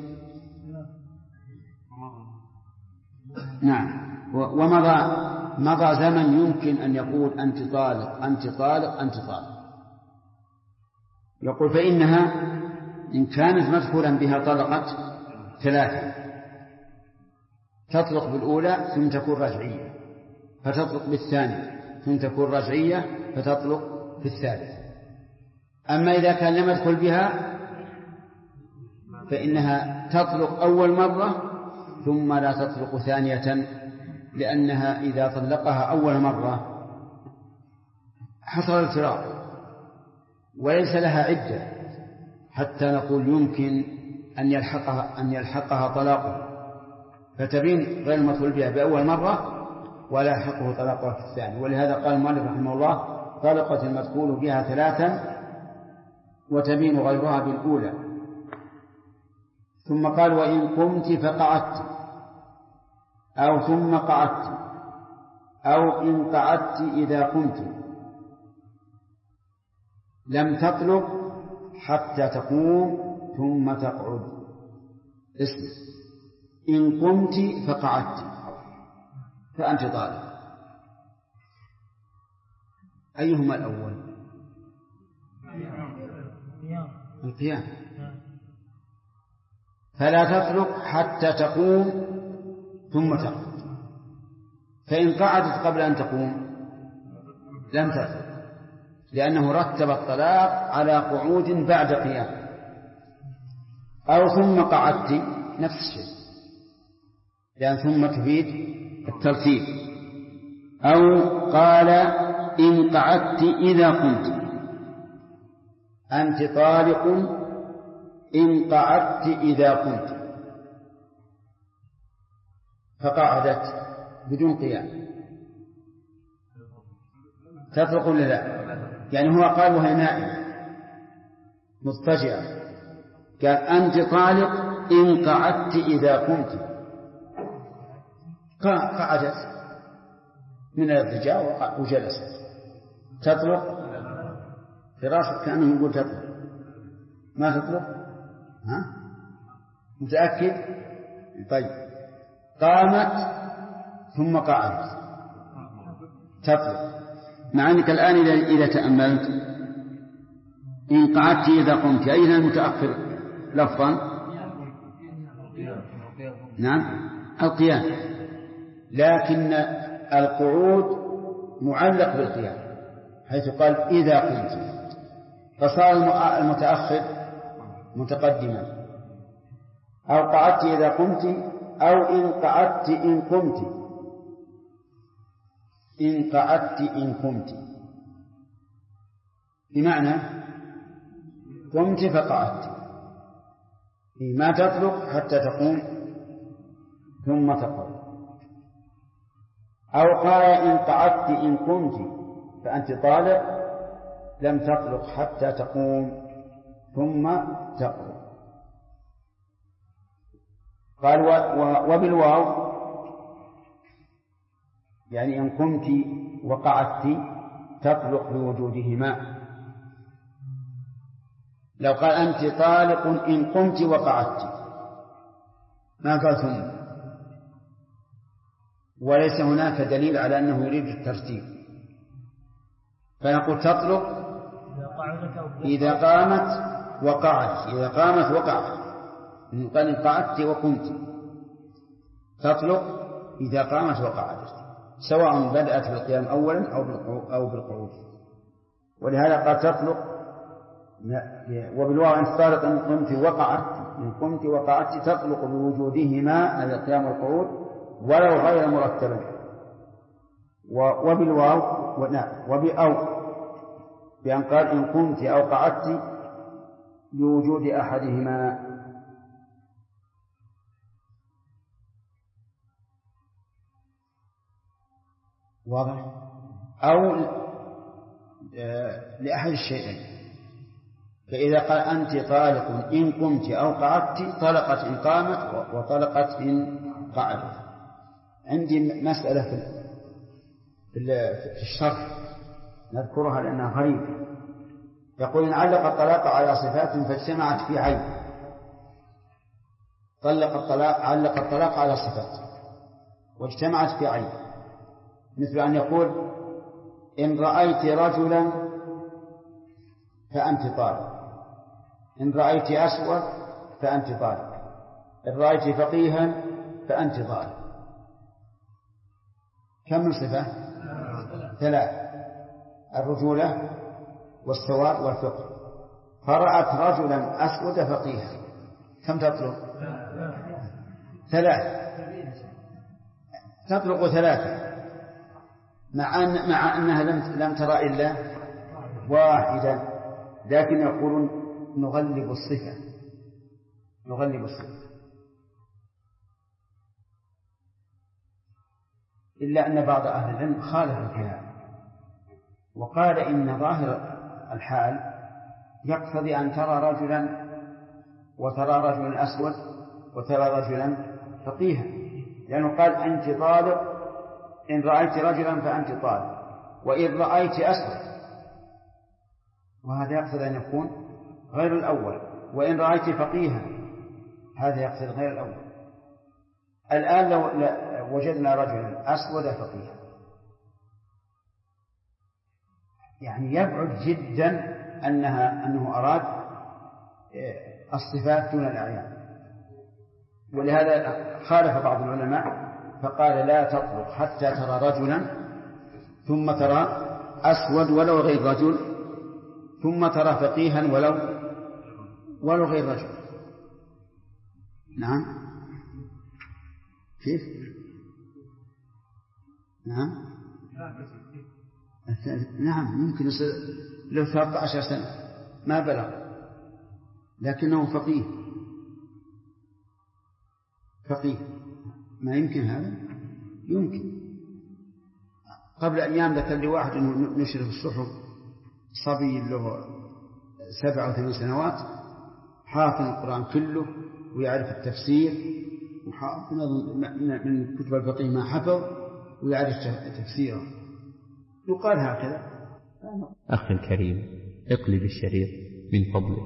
نعم ومضى زمن يمكن أن يقول أنت طالق أنت طالق أنت طالق. يقول فإنها إن كانت مدخولا بها طلقت 3 تطلق بالأولى ثم تكون رجعية فتطلق بالثانية ثم تكون رجعية فتطلق بالثالث. أما إذا كان لم يدخل بها فإنها تطلق أول مرة ثم لا تطلق ثانية، لأنها إذا طلقها أول مرة حصل الفراق وليس لها عدة حتى نقول يمكن أن يلحقها طلاقه، فتبين غير المدخول بها بأول مرة ولا يلحقه طلاقها في الثاني. ولهذا قال المؤلف رحمه الله طلقت المدخول بها 3 وتبين غيرها بالأولى. ثم قال وإن قمت فقعدت أو ثم قعدت أو إن قعدت إذا قمت لم تطلق حتى تقوم ثم تقعد. اسمع، إن قمت فقعدت فأنت طالق. أيهما الأول؟ القيام. فلا تطلق حتى تقوم ثم تقعد. فإن قعدت قبل أن تقوم لم تطلق، لأنه رتب الطلاق على قعود بعد قيام. أو ثم قعدت نفس الشيء، لأن ثم تفيد الترتيب. أو قال إن قعدت إذا قمت أنت طالق إن قعدت إذا قمت، فقعدت بدون قيام تطلق ولا لا؟ يعني هو قال وهي نائمة مضطجعة، قال أنت طالق إن قعدت إذا قمت، قعدت من الاضطجاع وجلست، تطلق؟ فراشك كأنه يقول تطلق، ما تطلق؟ ها؟ متأكد؟ طيب قامت ثم قعدت تطلق، مع أنك الآن إذا تأملت إن قعدت إذا قمت أين المتأخر لفظا؟ نعم القيام، لكن القعود معلق بالقيام حيث قال إذا قمت، فصار المتأخر متقدما. أو قعدت إذا قمت أو إن قعدت إن قمت، إن قعدت إن قمت بمعنى قمت فقعدت، ما تطلق حتى تقوم ثم تقعد. أو قال إن قعدت إن قمت فأنت طالق لم تطلق حتى تقوم ثم تقعد. قال وبالواو يعني إن قمت وقعدت تطلق بوجودهما. لو قال أنت طالق إن قمت وقعدت ما قال ثم، وليس هناك دليل على أنه يريد الترتيب، فنقول تطلق إذا قامت وقعدت، إذا قامت وقعدت. قال إن قعدت وقمت، تطلق إذا قامت وقعدت، سواء بدأت بالقيام أولا أو بالقعود. ولهذا قال تطلق وبالواو إن طالق إن قمت وقعدت، إن قمت وقعدت تطلق بوجودهما القيام والقعود ولو غير مرتبا. وبالواو وبأو بأن قال إن قمت أو قعدت بوجود أحدهما. واضح؟ أو لأحد الشيئين. فإذا قال أنت طالق إن قمت أو قعدت طلقت إن قامت وطلقت إن قعدت. عندي مسألة في الشرح نذكرها لأنها غريبة. يقول إن علق الطلاق على صفات فاجتمعت في عين، علق الطلاق على صفات واجتمعت في عين، مثل أن يقول إن رأيت رجلا فأنت طالق، إن رأيت أسود فأنت طالق، إن رأيت فقيها فأنت طالق. كم من صفة؟ 3: الرجولة والسواد والفقه. فرأت رجلا أسود فقيها، كم تطلق؟ 3. تطلق 3 مع أنها لم ترى إلا واحدا، لكن يقولون نغلب الصفة. إلا أن بعض أهل العلم خالف الكلام وقال إن ظاهر الحال يقتضي أن ترى رجلا وترى رجلا أسود وترى رجلا فقيها، لأنه قال أنت طالق إن رأيت رجلا فأنت طالق، وإن رأيت أسود، وهذا يقتضي أن يكون غير الأول، وإن رأيت فقيها هذا يقتضي غير الأول. الآن لو وجدنا رجلا أسود فقيها يعني يبعد جدا أنه أراد الصفات دون الأعيان، ولهذا خالف بعض العلماء فقال لا تطلق حتى ترى رجلا ثم ترى أسود ولو غير رجل ثم ترى فقيها ولو غير رجل. نعم كيف؟ نعم ممكن يصير له 13 سنة ما بلغ لكنه فقيه ما يمكن هذا؟ يمكن. قبل أيام ذكر لي واحد أنه نشر في الصحف صبي له 7 أو 8 سنوات حافظ القرآن كله ويعرف التفسير وحافظ من كتب الفقه ما حفظ ويعرف تفسيره، يقال هكذا. أخي الكريم اقلب الشريط من فضلك.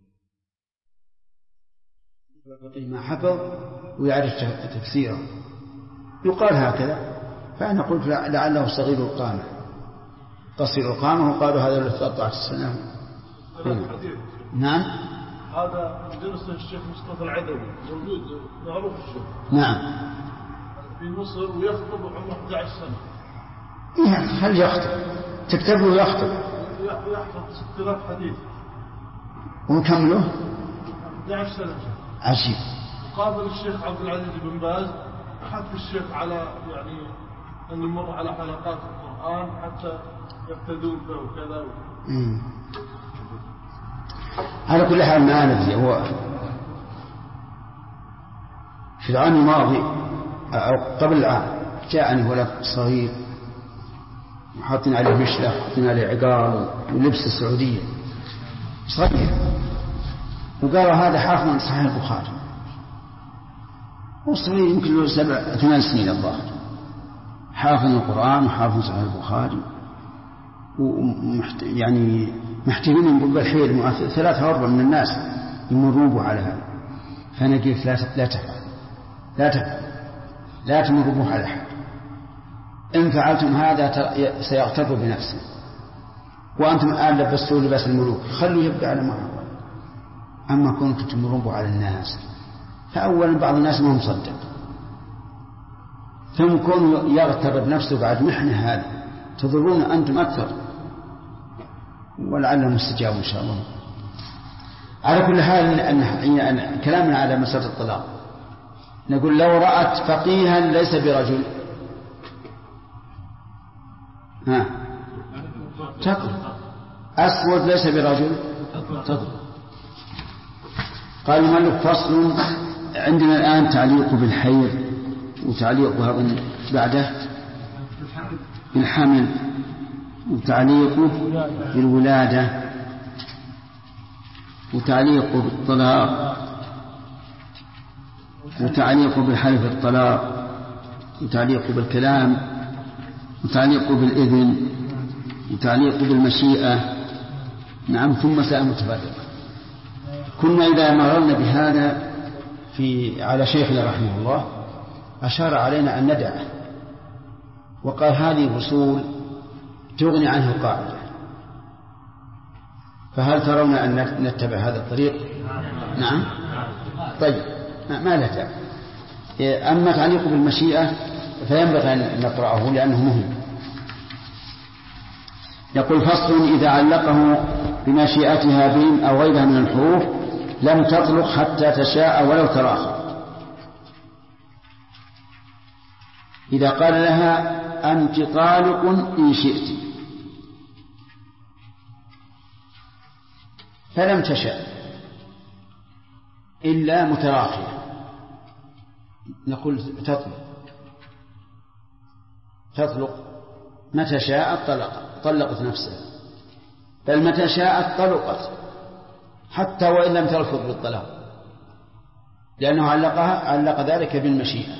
الفقه ما حفظ ويعرف تفسيره، يقال هكذا. فأنا قلت لعله صغير القامة قصير القامة، وقالوا هذا له 13 سنة. نعم هذا درس الشيخ مصطفى العدوي موجود معروف الشيخ. نعم في مصر ويخطب عمره 11 سنة. هل يخطب؟ تكتب له يخطب 6000 حديث ونكمله 11 سنة. عجيب. قابل الشيخ عبد العزيز بن باز حث الشيخ على يعني أن يمر على حلقات القرآن حتى يقتدون به وكذا. على كل حال ما ندري. هو في العام الماضي أو قبل العام جاءني ولد صغير وحاطين عليه مشلة وحاطين عليه عقال ولبس السعودية صغير، وقالوا هذا حافظ من صحيح البخاري، وصغير يمكن له 7-8 سنين الظاهر، حافظ القرآن وحافظ صحيح البخاري. يعني محتمين بالحيل 3 أو 4 من الناس يمرون على هذا. فأنا قلت لا تمروا على أحد. إن فعلتم هذا سيغتر بنفسه، وأنتم الآن لبستوا لباس الملوك، خلوا يبقى على ما هو. أما كنتم تمرون على الناس، فأولا بعض الناس ما هم مصدق، ثم كونوا يغتر بنفسه بعد محنة، هذا تضرون أنتم أكثر، ولعلهم استجابوا إن شاء الله. على كل حال أن كلامنا على مسألة الطلاق، نقول لو رأت فقيها ليس برجل تطلق، أسود ليس برجل تطلق. قال المؤلف فصل. عندنا الآن تعليق بالحيض، وتعليق بعده بالحمل، وتعليق بالولادة، وتعليق بالطلاق، وتعليق بحلف الطلاق، وتعليق بالكلام، وتعليق بالإذن، وتعليق بالمشيئة. نعم. ثم مسائل متفرقة. كنا إذا مررنا بهذا على شيخنا رحمه الله أشار علينا أن ندعه، وقال هذه فصول تغني عنه قاعدة. فهل ترون أن نتبع هذا الطريق؟ نعم. طيب، ما له داعي. أما تعليق بالمشيئة فينبغي أن نقرأه لأنه مهم. يقول فصل. إذا علقه بمشيئتها بين أو غيرها من الحروف لم تطلق حتى تشاء ولو تراخى. إذا قال لها أنت طالق إن شئت فلم تشاء إلا متراخية، نقول تطلق متى شاءت طلقت نفسها، بل متى شاءت طلقت حتى وإن لم تلفظ بالطلاق، لأنه علق ذلك بالمشيئة.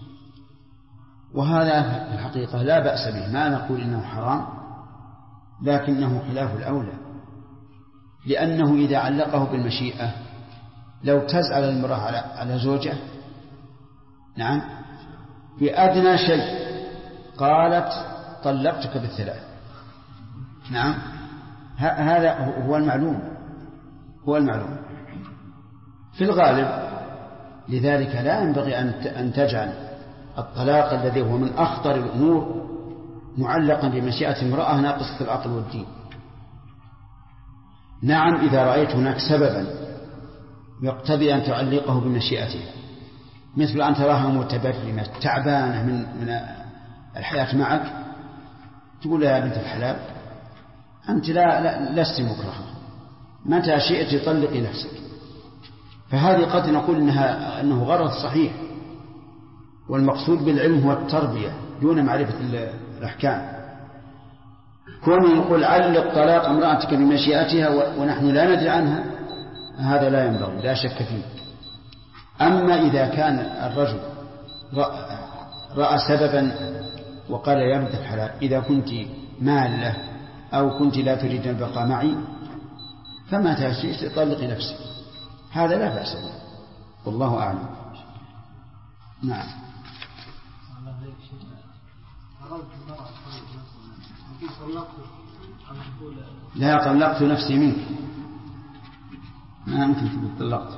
وهذا في الحقيقة لا بأس به، ما نقول إنه حرام، لكنه خلاف الأولى، لأنه إذا علقه بالمشيئة لو تزعل المرأة على زوجها، نعم، بأدنى شيء قالت طلقتك بالثلاث، نعم، هذا هو المعلوم في الغالب. لذلك لا ينبغي أن تجعل الطلاق الذي هو من أخطر الأمور معلقا بمشيئة امرأة ناقصة العقل والدين. نعم، إذا رأيت هناك سببا يقتضي أن تعلقه بمشيئتها، مثل أن تراها متبرمة تعبانة من الحياة معك، تقول يا بنت الحلال أنت لست مكرهة، متى شئت طلقي نفسك. فهذه قد نقول أنه غرض صحيح، والمقصود بالعلم هو التربية دون معرفة الأحكام. كون يقول علق طلاق امرأتك بمشيئتها ونحن لا ندري عنها، هذا لا ينبغي، لا شك فيه. أما إذا كان الرجل رأى سببا وقال يا بنت الحلال إذا كنت مالة أو كنت لا تريد البقاء معي فما تشئت طلقي نفسك، هذا لا بأس به، والله أعلم. نعم. لا طلقت نفسي منك، ما يمكن تقول طلقت.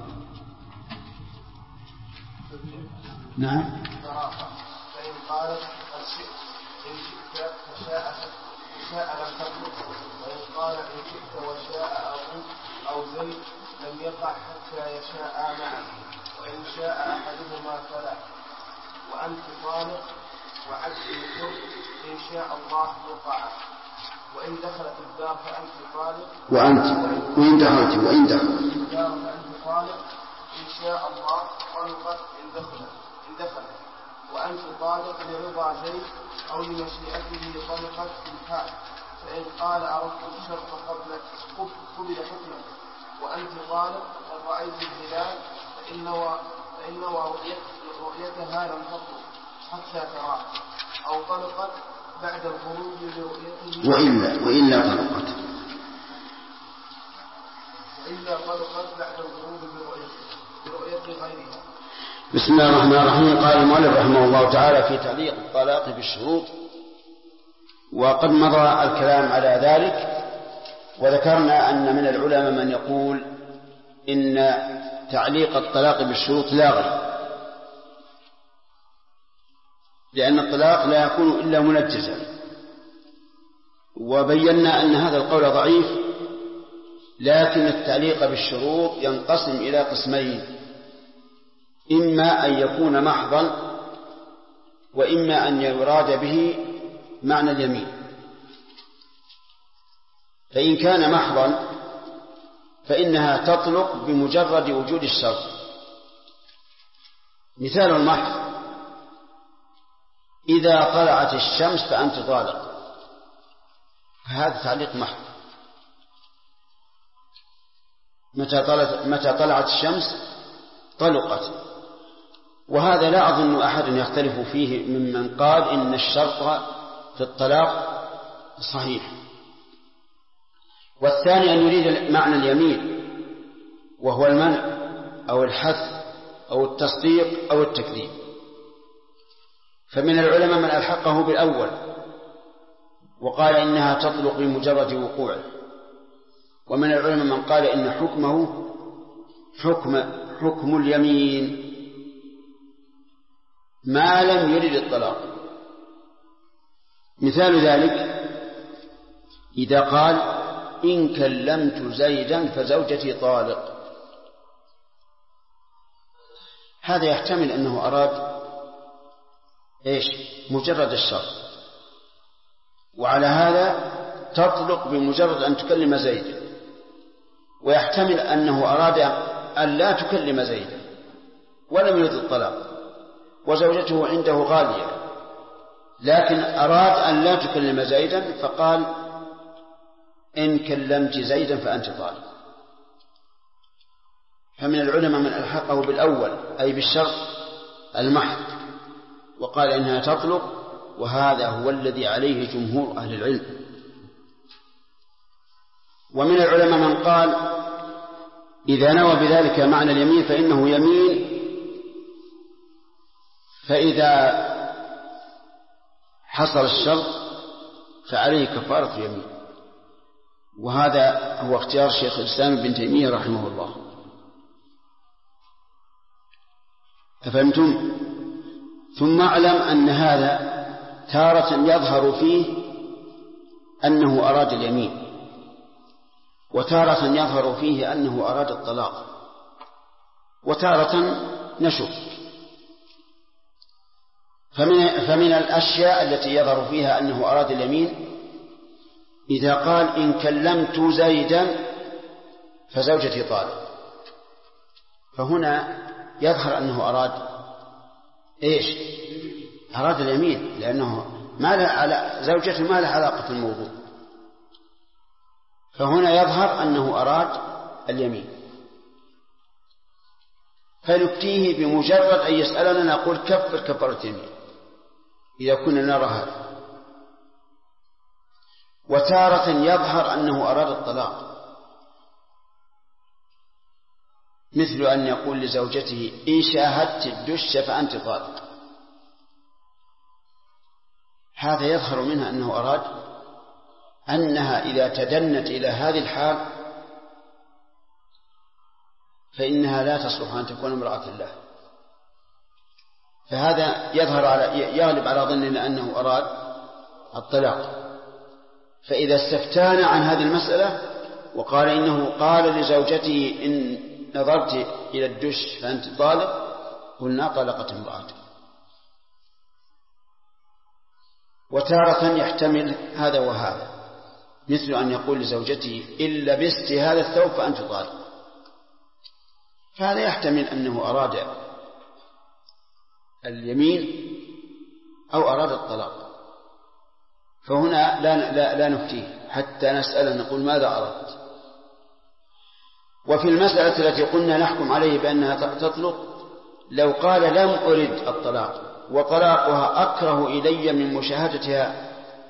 نعم. فإن قالت إن شئت فشاء لم تطلق، وإن قال إن شئت وشاء أو زيد لم يقع حتى يشاء معا، وإن شاء أحدهما فلا. وأنت طالق وعبد الحر إن شاء الله وقع، وإن دخلت الدار فأنت طالق، وإن دخلت فأنت طالق إن شاء الله طلقت إن دخلت، وأنت طالق لرضا زيد أو لمشيئته طلقت في الحال. فإن قال أردت الشرط قبل حكمه، وأنت طالق قد رأيت الهلال فإن رؤيتها لم تطلق حتى تراه، أو طلقت بعد الخروج برؤيته وإلا طلقت بعد الخروج برؤية غيرها. بسم الله الرحمن الرحيم. قال المؤلف رحمه الله تعالى في تعليق الطلاق بالشروط، وقد مضى الكلام على ذلك، وذكرنا أن من العلماء من يقول إن تعليق الطلاق بالشروط لاغي، لأن الطلاق لا يكون إلا منجزا، وبينا أن هذا القول ضعيف، لكن التعليق بالشروط ينقسم إلى قسمين: إما أن يكون محضا، وإما أن يراد به معنى اليمين. فإن كان محضا فإنها تطلق بمجرد وجود الشرط. مثال المحض: إذا طلعت الشمس فأنت طالق، هذا تعليق محض. متى طلعت الشمس طلقت. وهذا لا أظن أحد يختلف فيه ممن قال إن الشرط في الطلاق صحيح. والثاني أن يريد معنى اليمين، وهو المنع أو الحث أو التصديق أو التكذيب. فمن العلماء من ألحقه بالأول وقال إنها تطلق بمجرد وقوعه، ومن العلماء من قال إن حكمه حكم اليمين ما لم يرد الطلاق. مثال ذلك: إذا قال إن كلمت زيدا فزوجتي طالق، هذا يحتمل أنه أراد مجرد الشرط، وعلى هذا تطلق بمجرد أن تكلم زيدا. ويحتمل أنه أراد أن لا تكلم زيدا ولم يرد الطلاق، وزوجته عنده غالية، لكن أراد أن لا تكلم زيدا فقال إن كلمت زيدا فأنت طالق. فمن العلماء من ألحقه بالأول أي بالشرط المحض وقال إنها تطلق، وهذا هو الذي عليه جمهور أهل العلم. ومن العلماء من قال إذا نوى بذلك معنى اليمين فإنه يمين، فإذا حصل الشرط فعليه كفارة يمين. وهذا هو اختيار شيخ الإسلام ابن تيمية رحمه الله. أفهمتم؟ ثم اعلم أن هذا تارة يظهر فيه أنه أراد اليمين، وتارة يظهر فيه أنه أراد الطلاق، وتارة نشك. فمن الأشياء التي يظهر فيها أنه أراد اليمين إذا قال إن كلمت زيدا فزوجتي طالق، فهنا يظهر أنه أراد أراد اليمين، لأنه ما له على زوجته ما له علاقة في الموضوع. فهنا يظهر أنه أراد اليمين، فنفتيه بمجرد أن يسألنا نقول كفر كفارة يمين إذا كنا نرى هذا. وتارة يظهر أنه أراد الطلاق، مثل أن يقول لزوجته إن شاهدت الدش فأنت طالق، هذا يظهر منها أنه أراد أنها إذا تدنت إلى هذه الحال فإنها لا تصلح أن تكون امرأة له. فهذا يغلب على ظننا أنه أراد الطلاق. فإذا استفتانا عن هذه المسألة وقال إنه قال لزوجته إن نظرت إلى الدش فأنت طالق، قلنا طلقت امرأته. وتارة يحتمل هذا وهذا، مثل أن يقول لزوجته إن لبست هذا الثوب فأنت طالق، فهذا يحتمل أنه أراد اليمين أو أراد الطلاق. فهنا لا نفتيه حتى نسأل نقول ماذا أردت. وفي المسألة التي قلنا نحكم عليه بأنها تطلق، لو قال لم أرد الطلاق وطلاقها أكره إلي من مشاهدتها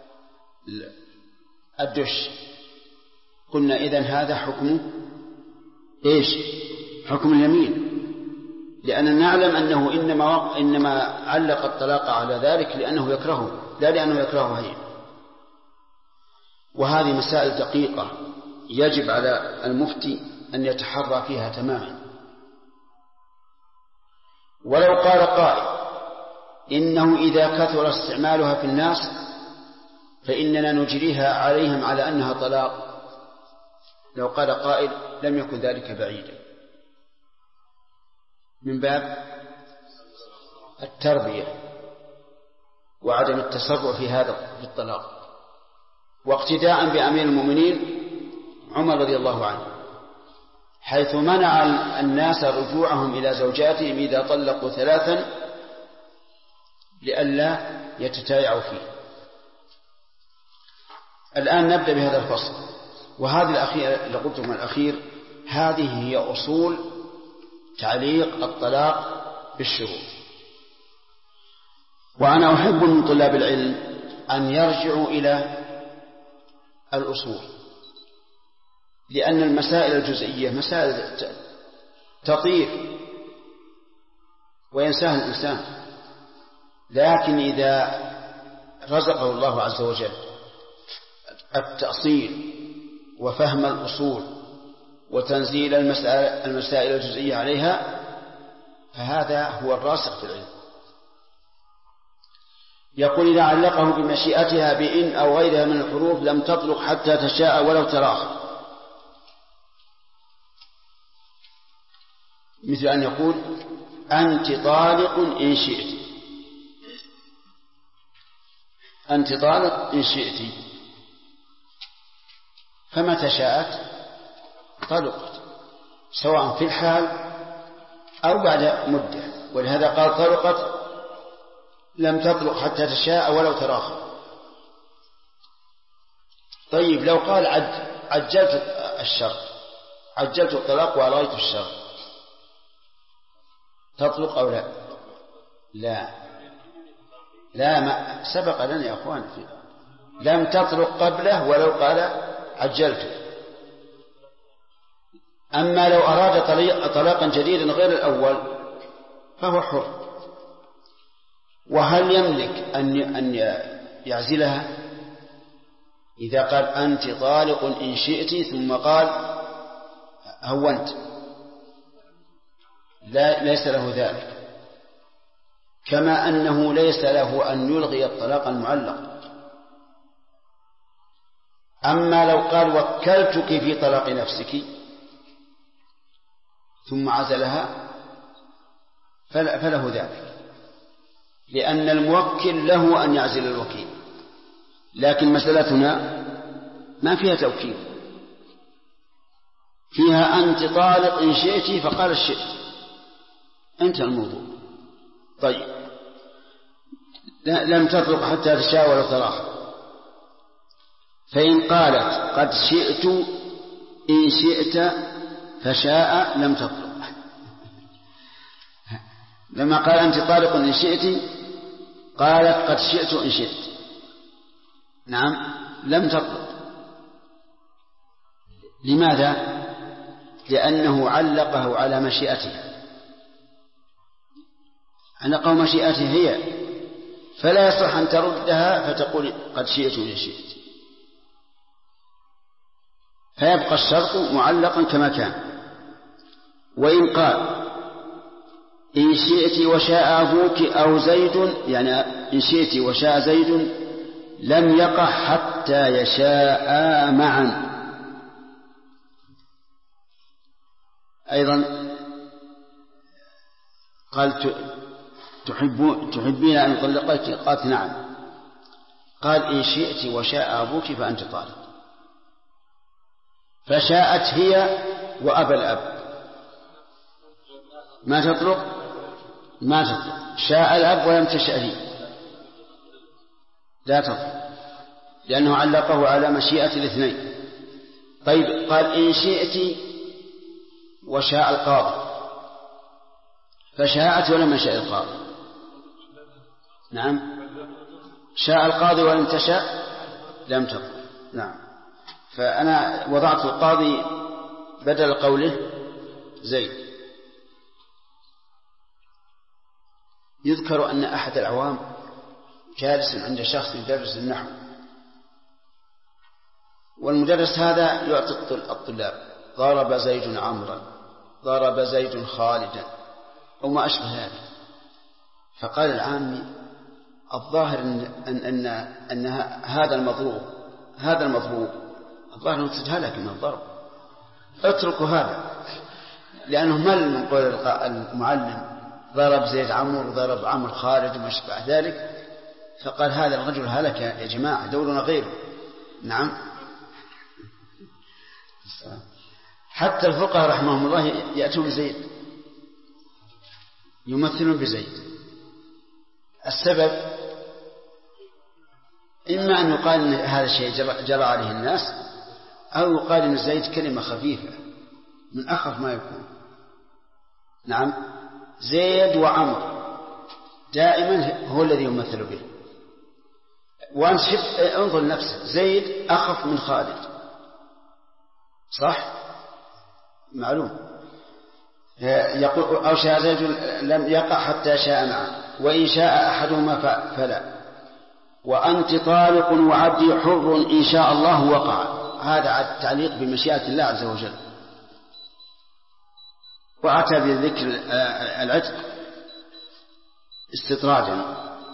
الدش، قلنا إذن هذا حكمه إيش؟ حكم اليمين، لأننا نعلم أنه إنما علق الطلاق على ذلك لأنه يكرهه، لا لأنه يكرهه هي. وهذه مسائل دقيقة يجب على المفتي أن يتحرى فيها تماما. ولو قال قائل إنه إذا كثر استعمالها في الناس فإننا نجريها عليهم على أنها طلاق، لو قال قائل لم يكن ذلك بعيدا من باب التربية وعدم التسرع في هذا في الطلاق، واقتداء بأمير المؤمنين عمر رضي الله عنه، حيث منع الناس رجوعهم إلى زوجاتهم إذا طلقوا 3 لئلا يتتايعوا فيه. الآن نبدأ بهذا الفصل، وهذه الأخير اللي قلتم الأخير هذه هي أصول تعليق الطلاق بالشروط. وأنا أحب من طلاب العلم أن يرجعوا إلى الأصول، لأن المسائل الجزئية مسائل تطير وينساها الإنسان، لكن إذا رزقه الله عز وجل التأصيل وفهم الأصول وتنزيل المسائل الجزئية عليها فهذا هو الراسخ في العلم. يقول إذا علقه بمشيئتها بإن أو غيرها من الحروف لم تطلق حتى تشاء ولو تراخى، مثل أن يقول أنت طالق إن شئت، أنت طالق إن شئت، فمتى شاءت طلقت سواء في الحال أو بعد مدة، ولهذا قال طلقت لم تطلق حتى تشاء ولو تراخى. طيب لو قال عجلت الشرط، عجلت الطلاق وألغيت الشرط، تطلق أو لا؟ لا ما سبق لنا يا أخوان، لم تطلق قبله ولو قال عجلت. أما لو أراد طلاقا جديدا غير الأول فهو حر. وهل يملك أن يعزلها إذا قال أنت طالق إن شئت ثم قال هونت؟ لا، ليس له ذلك، كما أنه ليس له أن يلغي الطلاق المعلق. أما لو قال وكلتك في طلاق نفسك ثم عزلها فله ذلك، لأن الموكل له أن يعزل الوكيل، لكن مسألتنا ما فيها توكيل، فيها أنت طالق إن شئت فقال الشئت، انتهى الموضوع. طيب لم تطلق حتى تشاء ولو تراخى، فإن قالت قد شئت إن شئت فشاء لم تطلق. لما قال أنت طالق إن شئت قالت قد شئت إن شئت، نعم لم تطلق. لماذا؟ لأنه علقه على مشيئتها، علقه مشيئتها هي، فلا يصح أن تردها فتقول قد شئت إن شئت، فيبقى الشرط معلقا كما كان. وإن قال إن شئت وشاء أبوك أو زيد، يعني إن شئت وشاء زيد لم يقع حتى يشاء معا. أيضا قال تحبين أن يطلقك؟ قالت نعم. قال إن شئت وشاء أبوك فأنت طالق، فشاءت هي وأبى الأب ما تطلق، ما تطلق. شاء الأب ولم تشأ لي لا تطلق، لأنه علقه على مشيئة الاثنين. طيب قال إن شئت وشاء القاضي، فشاءت ولم يشاء القاضي، نعم شاء القاضي ولم تشاء لم تطلق. نعم. فأنا وضعت القاضي بدل قوله زيد. يذكر أن أحد العوام جالس عند شخص يدرس النحو، والمدرس هذا يعطي الطلاب: ضرب زيد عمرا، ضرب زيد خالدا، أو ما أشبه ذلك. فقال العامي: الظاهر أن هذا المضروب الظاهر أنه تجهلك من الضرب، اتركوا هذا، لأنه مل من قول المعلم ضرب زيد عمرو وضرب عمرو خالد وما أشبه ذلك. فقال: هذا الرجل هلك يا جماعة، دورنا غيره. نعم. حتى الفقهاء رحمهم الله يأتون بزيد، يمثلون بزيد. السبب إما أن يقال أن هذا الشيء جرى عليه الناس، أو يقال أن زيد كلمة خفيفة من أخف ما يكون. نعم. زيد وعمر دائما هو الذي يمثل به. وأنت انظر نفسك، زيد أخف من خالد، صح؟ معلوم. يقول: أو شاء زيد لم يقع حتى شاء معه، وإن شاء أحدهما فلا، وأنت طالق وعبدي حر إن شاء الله وقع. هذا التعليق بمشيئة الله عز وجل. وأتى بذكر العتق استطرادا: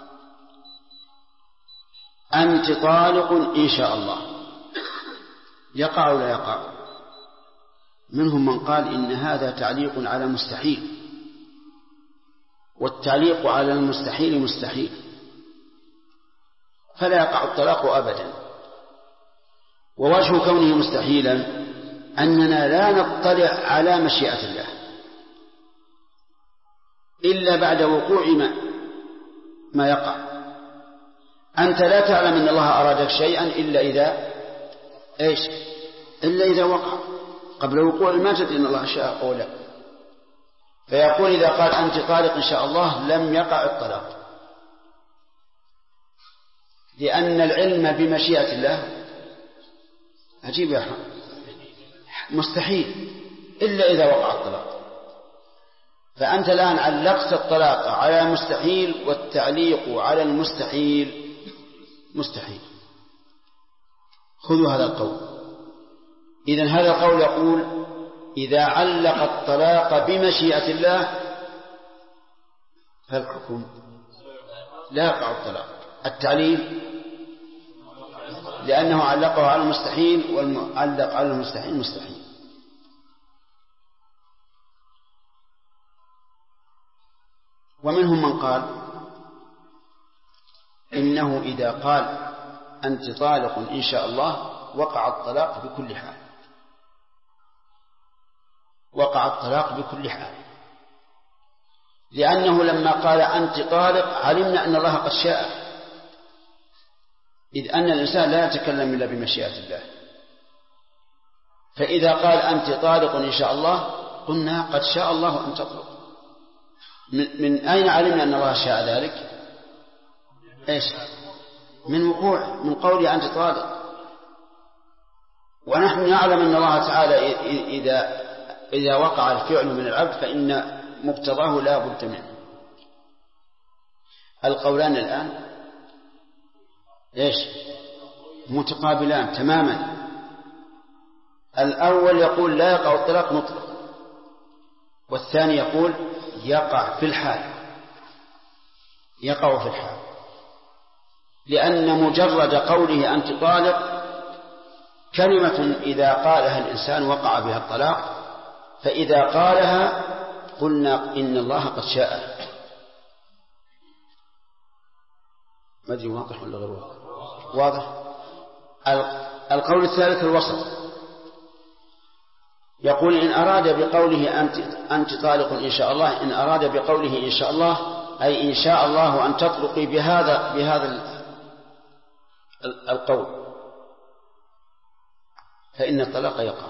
أنت طالق إن شاء الله، يقع ولا يقع؟ منهم من قال إن هذا تعليق على مستحيل، والتعليق على المستحيل مستحيل، فلا يقع الطلاق أبدا. ووجه كونه مستحيلا أننا لا نطلع على مشيئة الله إلا بعد وقوع ما يقع. أنت لا تعلم أن الله أرادك شيئا إلا إذا وقع. قبل وقوع ما تدري أن الله شاء أو لا. فيقول: إذا قال أنت طالق إن شاء الله لم يقع الطلاق، لأن العلم بمشيئة الله عجيب يا أخي، مستحيل إلا إذا وقع الطلاق. فأنت الآن علقت الطلاق على مستحيل، والتعليق على المستحيل مستحيل. خذوا هذا القول. إذن هذا القول يقول: إذا علق الطلاق بمشيئة الله فالحكم لا يقع الطلاق. التعليل لأنه علقه على المستحيل، والمعلق على المستحيل مستحيل. ومنهم من قال إنه إذا قال أنت طالق إن شاء الله وقع الطلاق بكل حال، وقع الطلاق بكل حال، لأنه لما قال أنت طالق علمنا أن الله قد شاء، إذ أن الإنسان لا يتكلم إلا بمشيئة الله. فإذا قال أنت طالق إن شاء الله قلنا قد شاء الله أن تطلق. من أين علمنا أن الله شاء ذلك؟ من قول أنت طالق. ونحن نعلم أن الله تعالى إذا وقع الفعل من العبد فإن مقتضاه لا بد منه. القولان الآن متقابلان تماما. الأول يقول لا يقع الطلاق مطلق، والثاني يقول يقع في الحال، يقع في الحال، لأن مجرد قوله أنت طالق كلمة إذا قالها الإنسان وقع بها الطلاق، فإذا قالها قلنا إن الله قد شاء. ما أدري واضح ولا غير واضح؟ واضح. القول الثالث الوسط، يقول إن أراد بقوله أنت طالق إن شاء الله، إن أراد بقوله إن شاء الله أي إن شاء الله أن تطلقي بهذا القول، فإن الطلاق يقع،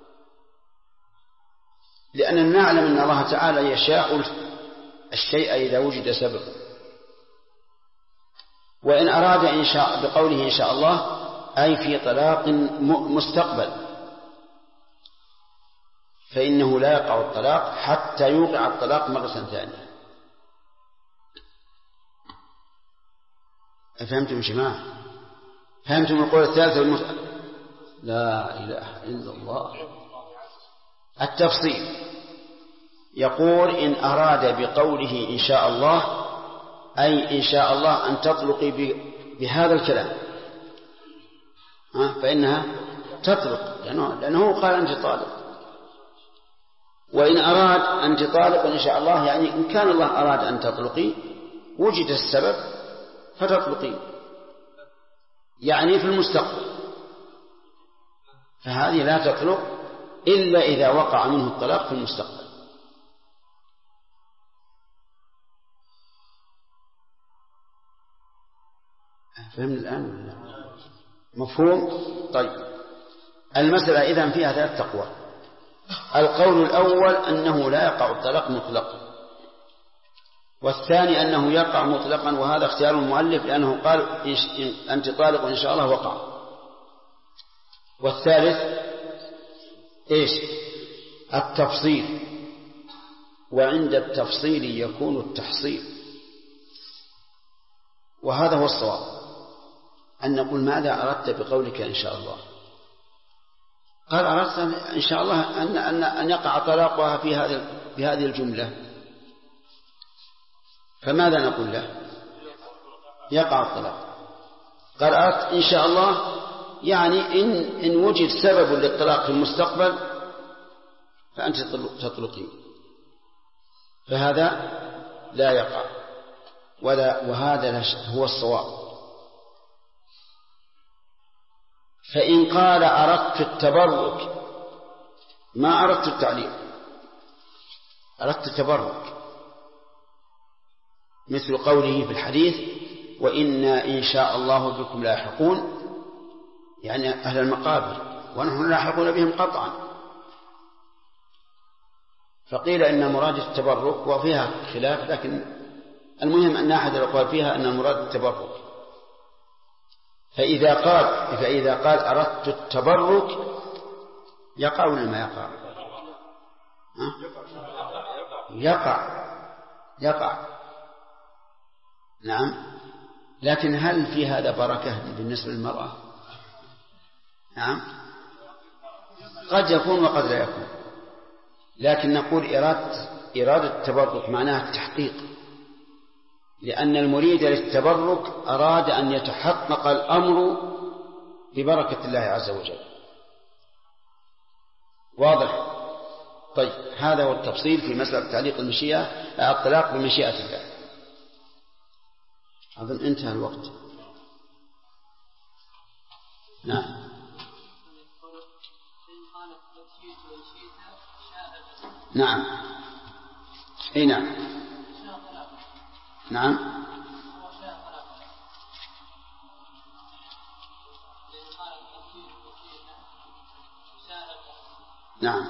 لأننا نعلم أن الله تعالى يشاء الشيء إذا وجد سبب. وإن أراد بقوله إن شاء الله أي في طلاق مستقبل، فإنه لا يقع الطلاق حتى يوقع الطلاق مرة ثانية. أفهمتم يا جماعة؟ فهمتم القول الثالث لا إله إلا الله. التفصيل يقول إن أراد بقوله إن شاء الله أي إن شاء الله أن تطلقي بهذا الكلام فإنها تطلق، لأنه قال أنت طالق. وإن أراد أنت طالق إن شاء الله يعني إن كان الله أراد أن تطلقي وجد السبب فتطلقي، يعني في المستقبل، فهذه لا تطلق إلا إذا وقع منه الطلاق في المستقبل. فهمنا الآن؟ مفهوم؟ طيب، المسألة إذن فيها 3 أقوال. القول الأول أنه لا يقع الطلاق مطلقا، والثاني أنه يقع مطلقا، وهذا اختيار المؤلف لأنه قال أنت طالق إن شاء الله وقع. والثالث إيش؟ التفصيل، وعند التفصيل يكون التحصيل، وهذا هو الصواب، أن نقول ماذا أردت بقولك إن شاء الله؟ قال أردت إن شاء الله أن يقع طلاقها بهذه الجملة، فماذا نقول له؟ يقع الطلاق. قال أردت إن شاء الله يعني إن وجد سبب للطلاق في المستقبل فأنت تطلقين، فهذا لا يقع، وهذا هو الصواب. فإن قال أردت التبرك ما أردت التعليق، أردت التبرك، مثل قوله في الحديث وإنا إن شاء الله بكم لاحقون، يعني أهل المقابر، ونحن لاحقون بهم قطعا. فقيل إن مراد التبرك، وفيها خلاف، لكن المهم أن أحد الأقوال فيها أن المراد التبرك. فإذا قال أردت التبرك يقع ولا ما يقع؟ يقع نعم. لكن هل في هذا بركة بالنسبة للمرأة؟ نعم، قد يكون وقد لا يكون، لكن نقول إرادة التبرك معناها التحقيق، لأن المريد للتبرك أراد أن يتحقق الأمر ببركة الله عز وجل. واضح؟ طيب، هذا هو التفصيل في مسألة تعليق المشيئة، الطلاق بمشيئة الله. أظن انتهى الوقت. نعم. نعم. اي نعم. نعم. نعم.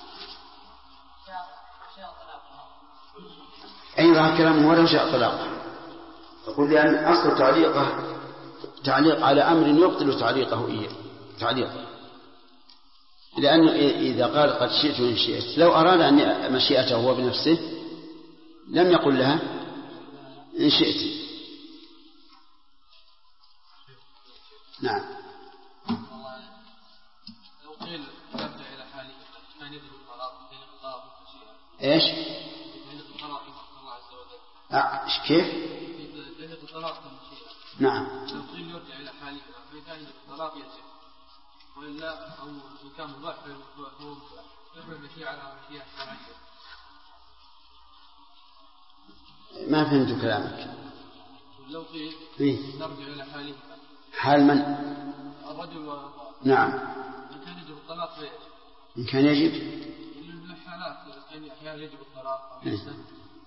أي ظهر كلامه ولا شاء طلاقه، يقول لأن أصل تعليق على أمر يبطل تعليقه، لأنه إذا قال قد شئت وإن شئت، لو أراد أن مشيئته هو بنفسه لم يقل لها إن شئت. نعم. لو قيل يرجع إلى حاله كان يجب الطلاق بين الطلاق والمشيئة. إيش؟ بين الطلاق الله عز وجل. كيف؟ بين الطلاق والمشيئة. نعم. لو قيل يرجع إلى حاله فكان يجب الطلاق يجب، وإلا أو كان مباح فهو يحمل المشيئة على مشيئة شرعية. ما فهمت كلامك. لو قيل نرجع إلى حاله، حال من؟ الرجل نعم. إن كان يجب الطلاق فيجب. إن كان يجب؟ من الحالات أحيانا يجب الطلاق أو يستن،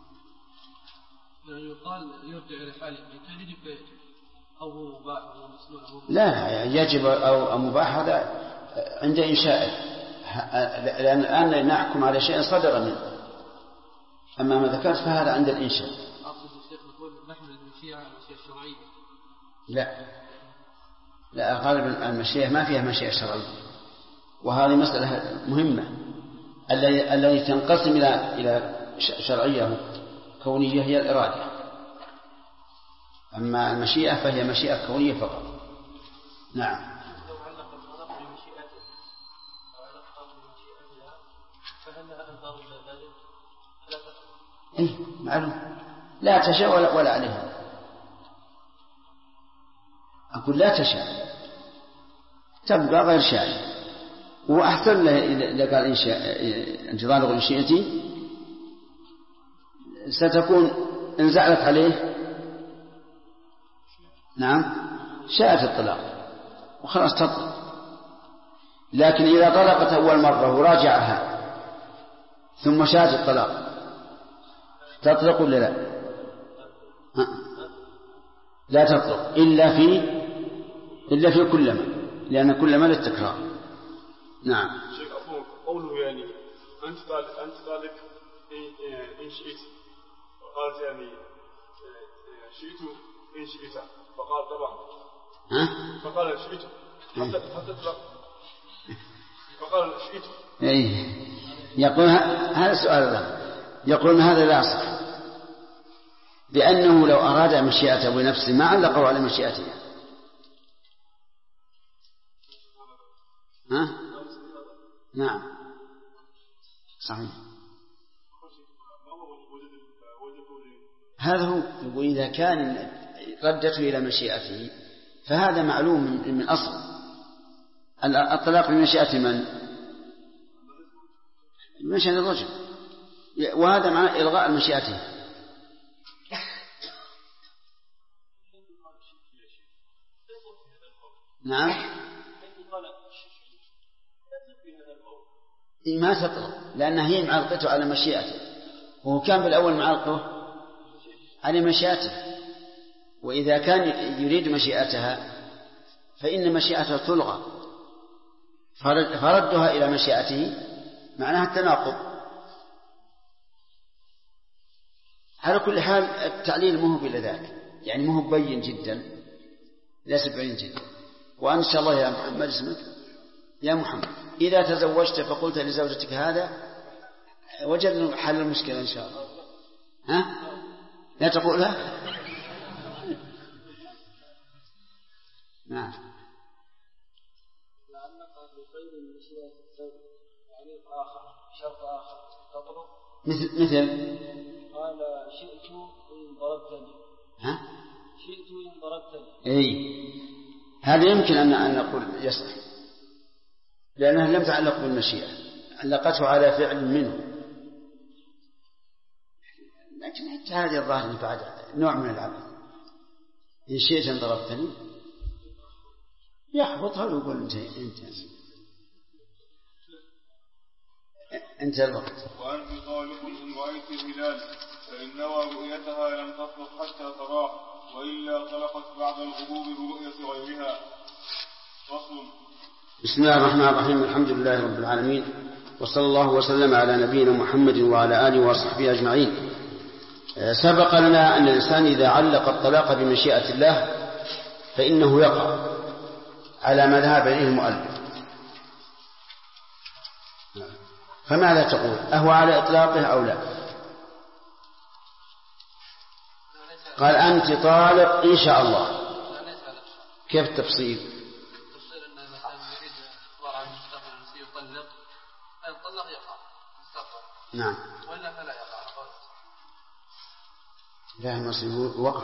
يعني يقال يرجع إلى حاله إن كان يجب فيجب، أو هو مباح أو مسنون أو لا، يجب أو مباح هذا عند إنشائه، لأن الآن نحكم على شيء صدر منه، أما ما ذكرت فهذا عند الإنشاء. أقصد الشيخ يقول نحمل المشيئة على المشيئة الشرعية. لا، لا، غالب المشيئة ما فيها مشيئة شرعية، وهذه مسألة مهمة. الذي تنقسم إلى شرعية كونية هي الإرادة، أما المشيئة فهي مشيئة كونية فقط. نعم. لو علق الطلاق بمشيئته فهل أنظر إلى ذلك؟ لا تفعل. معلوم، لا تشاء ولا عليها. أقول لا تشاء، تبقى غير شاء. وأحسن له إذا قال أنت طالق إن شئتي، ستكون إن زعلت عليه نعم شاءت الطلاق وخلاص تطلق. لكن إذا طلقت أول مرة وراجعها ثم شاءت الطلاق تطلق ولا لا؟ لا تطلق إلا في كلما، لأن كلما للتكرار. نعم. شيخ أفهم قوله يعني أنت طالق إن شئت، فقالت يعني شئت إن شئت، فقال طبعا فقال شئت حتى تطلق، فقال شئت. يقول هذا السؤال الله، يقول هذا لا يصح، لأنه لو أراد مشيئته بنفسه ما علقه على مشيئته. نعم صحيح. هذا هو. وإذا كان ردته إلى مشيئته فهذا معلوم من أصل. الطلاق بمشيئة من؟ مشيئة الرجل، وهذا معنى إلغاء مشيئته. نعم. ما تطلق لأنها هي معلقته على مشيئته، وهو كان بالأول معلقه على مشيئته. وإذا كان يريد مشيئتها فإن مشيئته تلغى، فردها إلى مشيئته معناها التناقض. على كل حال التعليل مو بلا ذاك، يعني مو بين جدا، ليس بعين جدا. وإن شاء الله يا محمد اسمك يا محمد، إذا تزوجت فقلت لزوجتك هذا وجدنا حل المشكلة إن شاء الله. ها؟ لا تقولها؟ نعم. شرط آخر تطلق مثل قال شئت إن ضربتني. ها؟ شئت إن ضربتني. إيه، هذا يمكن أن نقول يصح، لأنها لم تعلق بالمشيئة، علقته على فعل منه. لكن هذه الظاهر بعد نوع من العبث. إن شئت أن ضربتني يحبطها ويقول انت الوقت. وأنت طالق إن رأيت الهلال، فإن نوى رؤيتها لم تطلق حتى تراه، وإلا طلقت بعد الغروب برؤية غيرها. فصل. بسم الله الرحمن الرحيم. الحمد لله رب العالمين، وصلى الله وسلم على نبينا محمد وعلى آله وصحبه أجمعين. سبق لنا أن الإنسان إذا علق الطلاق بمشيئة الله فإنه يقع على ما ذهب إليه المؤلف. فماذا تقول؟ أهو على إطلاقه أو لا؟ قال أنت طالق إن شاء الله. كيف التفصيل؟ التفصيل أن الإنسان يريد إخبار عن المستقبل سيطلق، أن يطلق يقع مستقبل. نعم. وإلا فلا يقع. لا المصير وقع.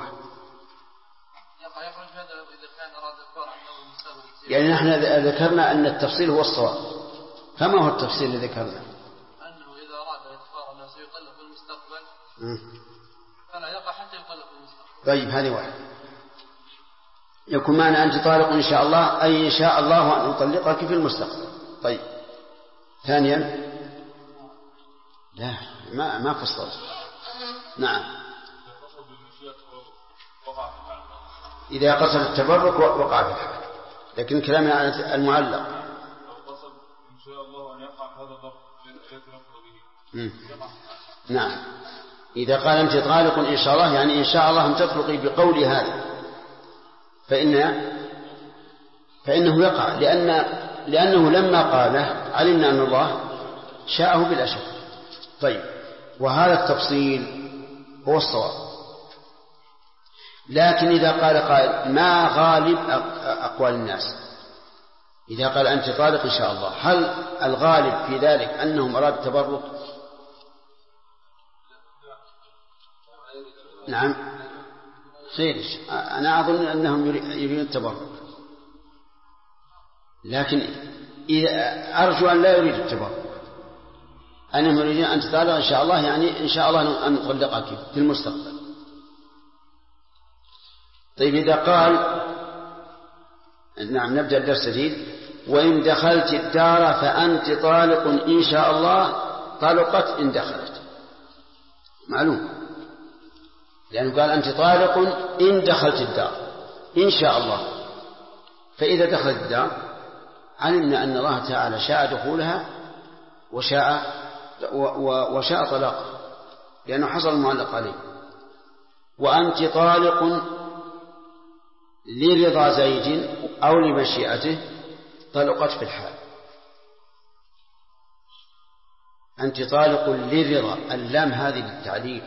يخرج هذا إذا كان أراد إخبار عن المستقبل. يعني نحن ذكرنا أن التفصيل هو الصواب. فما هو التفصيل الذي ذكرنا؟ أنه إذا أراد إخبار أنه سيطلق في المستقبل فلا يقع حتى يطلق في المستقبل. طيب هذه واحد. يكون معنى أنت طالق إن شاء الله أي إن شاء الله أن أطلقك في المستقبل. طيب ثانيا لا ما فصلت. نعم. إذا قصد التبرك وقع في الحال، لكن كلامنا عن المعلق. إن شاء الله أن يقع هذا الضرب به. نعم. إذا قال أنت طالق إن شاء الله يعني إن شاء الله أن تطلقي بقول هذا، فإن فإنه يقع لأنه لما قاله علمنا أن الله شاءه بلا شك. طيب، وهذا التفصيل هو الصواب. لكن إذا قال قائل ما غالب أقوال الناس؟ إذا قال أنت طالق إن شاء الله، هل الغالب في ذلك أنهم أرادوا التبرك؟ نعم، خير، أنا أظن أنهم يريدون التبرك، لكن أرجو أن لا يريد التبرك، أنهم يريدون أن تطالق إن شاء الله، يعني إن شاء الله أن نطلقك في المستقبل. طيب، إذا قال نعم، نبدأ الدرس الجديد. وإن دخلت الدار فأنت طالق إن شاء الله، طلقت إن دخلت، معلوم، لأنه قال أنت طالق إن دخلت الدار إن شاء الله. فإذا دخلت الدار علمنا أن الله تعالى شاء دخولها وشاء طلاقها، لأنه حصل المعلق عليه. وأنت طالق لرضا زيد أو لمشيئته، طلقت في الحال. أنت طالق لرضا، اللام هذه للتعليل،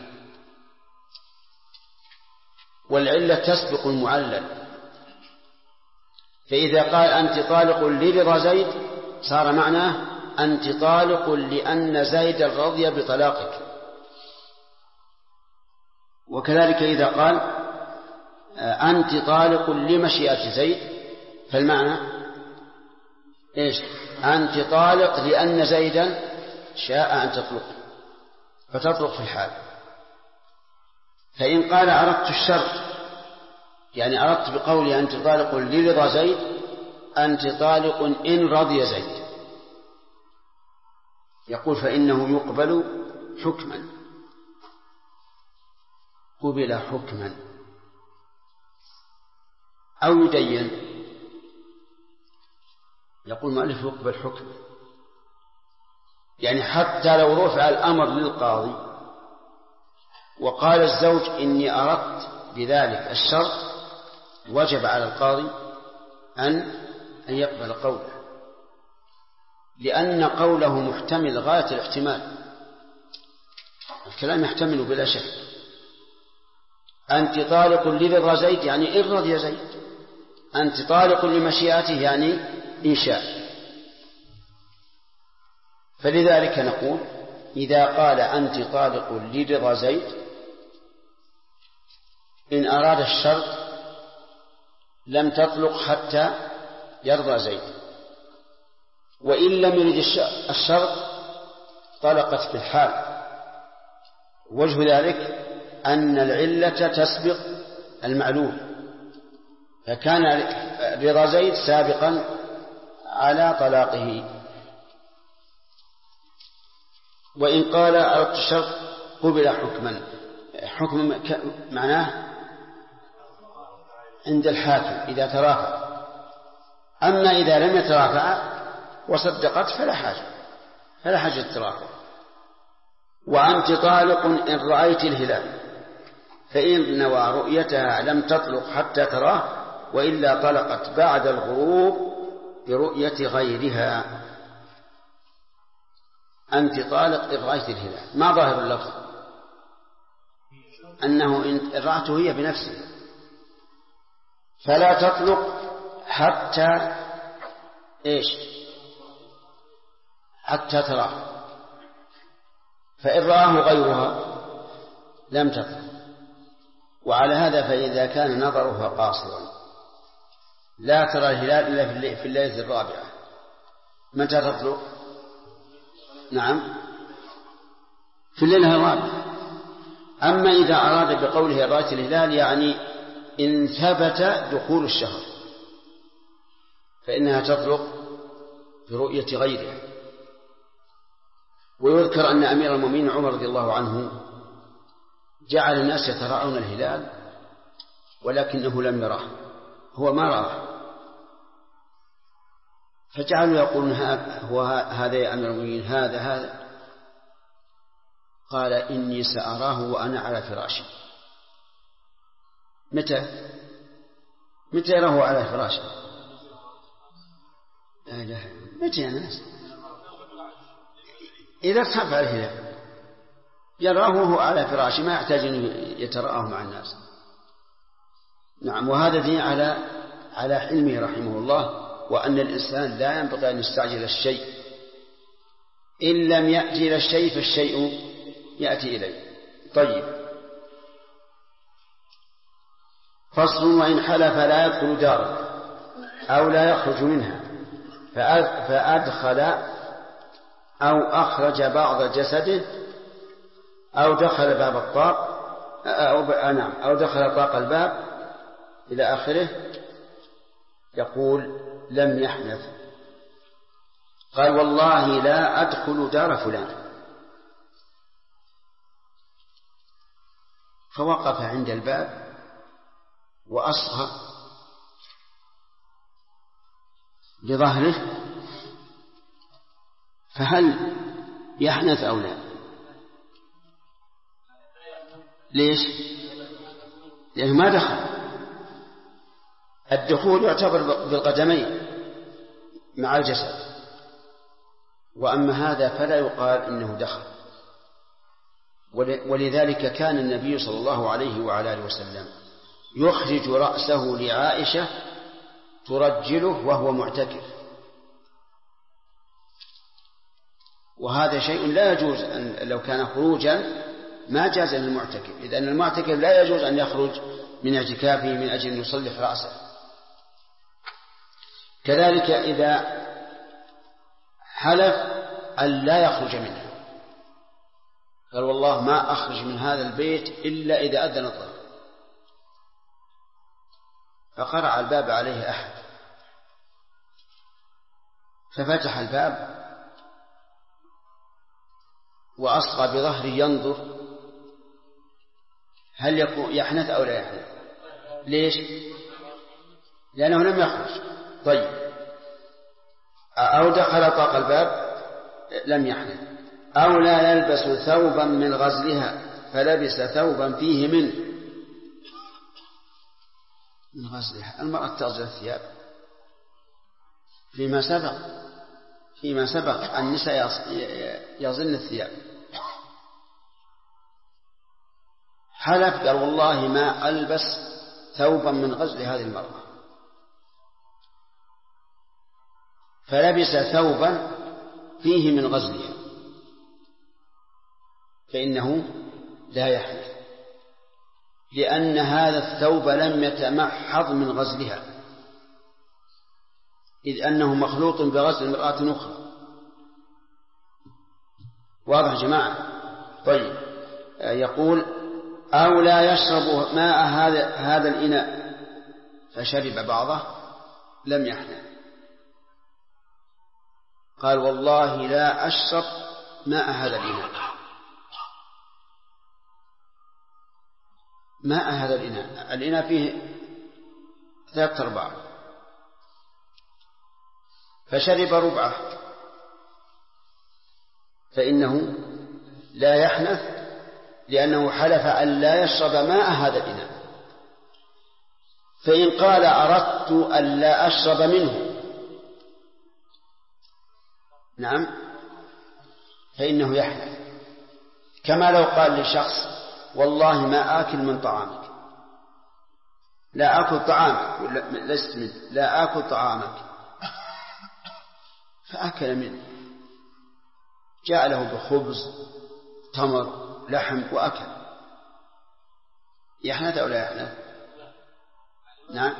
والعلة تسبق المعلل. فإذا قال أنت طالق لرضا زيد صار معناه أنت طالق لأن زيد رضي بطلاقك. وكذلك إذا قال أنت طالق لمشيئة زيد، فالمعنى إيش؟ أنت طالق لأن زيدا شاء أن تطلق، فتطلق في الحال. فإن قال أردت الشرط، يعني أردت بقولي أنت طالق لرضا زيد، أنت طالق إن رضي زيد، يقول فإنه يقبل حكما، قبل حكما، أو يدين. يقول مؤلف يقبل حكم، يعني حتى لو رفع الأمر للقاضي وقال الزوج إني أردت بذلك الشرط، وجب على القاضي أن يقبل قوله، لأن قوله محتمل غاية الاحتمال، الكلام يحتمل بلا شك. أنت طالق لرضا زيد يعني إن رضي زيد، أنت طالق لمشيئته يعني إن شاء. فلذلك نقول إذا قال أنت طالق لرضا زيد إن أراد الشرط لم تطلق حتى يرضى زيد، وإن لم يرد الشرط طلقت في الحال. وجه ذلك أن العلة تسبق المعلول، فكان رضا زيد سابقا على طلاقه. وإن قال أردت الشرط قبل حكما، حكم معناه عند الحاكم إذا ترافع، أما إذا لم يترافع وصدقت فلا حاجة الترافع. وأنت طالق إن رأيت الهلال، فإن نوى رؤيتها لم تطلق حتى تراه، وإلا طلقت بعد الغروب برؤية غيرها. أنت طالق إن رأيت الهلال، ما ظاهر اللفظ؟ أنه إن رأته هي بنفسه، فلا تطلق حتى إيش؟ حتى تراه. فإن رآه غيرها لم تطلق. وعلى هذا فإذا كان نظرها قاصرا لا ترى الهلال إلا في الليلة الرابعة، متى تطلق؟ نعم، في الليلة الرابعة. أما إذا أراد بقوله رأيت الهلال يعني إن ثبت دخول الشهر فإنها تطلق برؤية غيرها. ويذكر أن أمير المؤمنين عمر رضي الله عنه جعل الناس يتراءون الهلال ولكنه لم يراه، هو ما راه، فجعلوا يقولون هذا يا أمير المؤمنين هذا. قال إني سأراه وأنا على فراشي. متى يراه على فراشه؟ لا إله متى يا ناس إذا ارتفع الهلال يراه وهو على فراشه ما يحتاج أن يترآه مع الناس. نعم. وهذا دين على حلمه رحمه الله، وأن الإنسان لا ينبغي أن يستعجل الشيء، إن لم يأتي إلى الشيء فالشيء يأتي إليه. طيب. فصل. وإن حلف لا يدخل داره أو لا يخرج منها فأدخل أو أخرج بعض جسده أو دخل باب الطاق أو دخل طاق الباب إلى آخره، يقول لم يحنث. قال والله لا أدخل دار فلان، فوقف عند الباب وأصغى بظهره، فهل يحنث أو لا؟ ليش؟ لأنه ما دخل. الدخول يعتبر بالقدمين مع الجسد، وأما هذا فلا يقال إنه دخل. ولذلك كان النبي صلى الله عليه وعلى آله وسلم يخرج رأسه لعائشة ترجله وهو معتكف، وهذا شيء لا يجوز أن لو كان خروجا ما جاز للمعتكف، إذ أن المعتكف لا يجوز أن يخرج من اعتكافه من أجل أن يصلح رأسه. كذلك إذا حلف أن لا يخرج منه، قال والله ما أخرج من هذا البيت إلا إذا أذن الظهر، فقرع الباب عليه أحد ففتح الباب وأصغى بظهره ينظر، هل يحنث أو لا يحنث؟ ليش؟ لأنه لم يخرج. طيب. أو دخل طاق الباب لم يحنث. أو لا يلبس ثوبا من غزلها فلبس ثوبا فيه من غزلها. المرأة تغزل الثياب. فيما سبق النساء يغزلن الثياب. حلف قال والله ما ألبس ثوبا من غزل هذه المرأة، فلبس ثوبا فيه من غزلها، فإنه لا يحنث، لأن هذا الثوب لم يتمحض من غزلها، إذ أنه مخلوط بغزل امرأة أخرى. واضح جماعة؟ طيب. يقول أو لا يشرب ماء هذا الإناء فشرب بعضه لم يحنث. قال والله لا أشرب ماء هذا الإناء. ماء هذا الإناء فيه 3/4، فشرب ربعه فإنه لا يحنث، لأنه حلف أن لا يشرب ماء هذا الإناء. فإن قال أردت أن لا أشرب منه، نعم، فإنه يحنث. كما لو قال لشخص والله ما آكل من طعامك، لا آكل طعامك، لست منه، لا آكل طعامك، فأكل منه، جاء له بخبز تمر لحم وأكل، يحنث أو لا يحنث؟ نعم.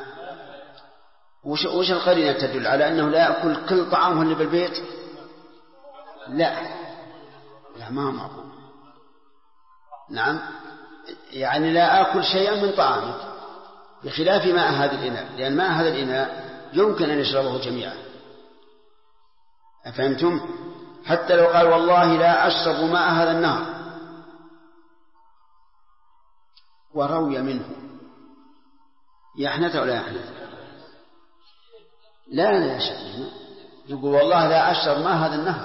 وش القرينة تدل على أنه لا يأكل كل طعامه اللي بالبيت؟ لا ما معقول. نعم، يعني لا آكل شيئا من طعامك، بخلاف ماء هذا الإناء، لأن ماء هذا الإناء يمكن أن يشربه جميعا. أفهمتم؟ حتى لو قال والله لا أشرب ماء هذا النهر وروي منه، يحنث أو لا يحنث؟ لا يشرب. يقول والله لا أشرب ماء هذا النهر،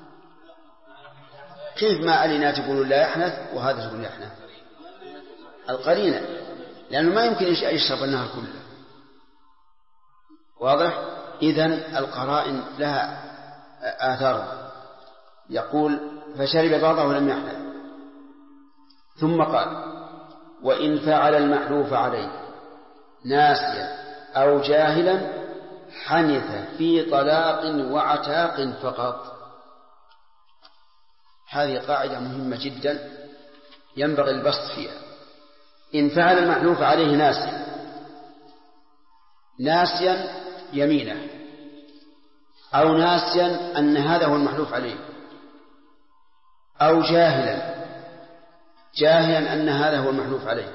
كيف ماء الإناء تقول لا يحنث وهذا تقول يحنث؟ القرينة، لأنه ما يمكن يشرب النهر كله. واضح؟ إذن القرائن لها آثار. يقول فشرب بعضه ولم يحنث، ثم قال وإن فعل المحلوف عليه ناسيا أو جاهلا حنث في طلاق وعتاق فقط. هذه قاعدة مهمة جدا ينبغي البسط فيها. إن فعل المحلوف عليه ناسيا يمينه، أو ناسيا أن هذا هو المحلوف عليه، أو جاهلا أن هذا هو المحلوف عليه،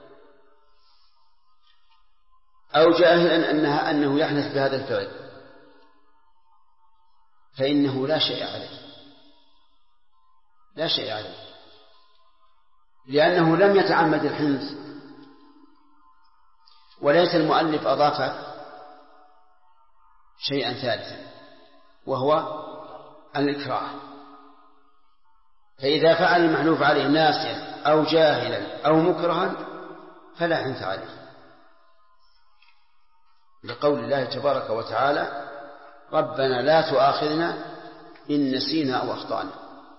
أو جاهلا أنه يحنث بهذا الفعل، فإنه لا شيء عليه، لأنه لم يتعمد الحنث. وليس المؤلف أضاف شيئا ثالثا وهو الإكراه. فإذا فعل المحلوف عليه ناسيا أو جاهلا أو مكرها فلا حنث عليه، لقول الله تبارك وتعالى ربنا لا تؤاخذنا إن نسينا أو أخطأنا،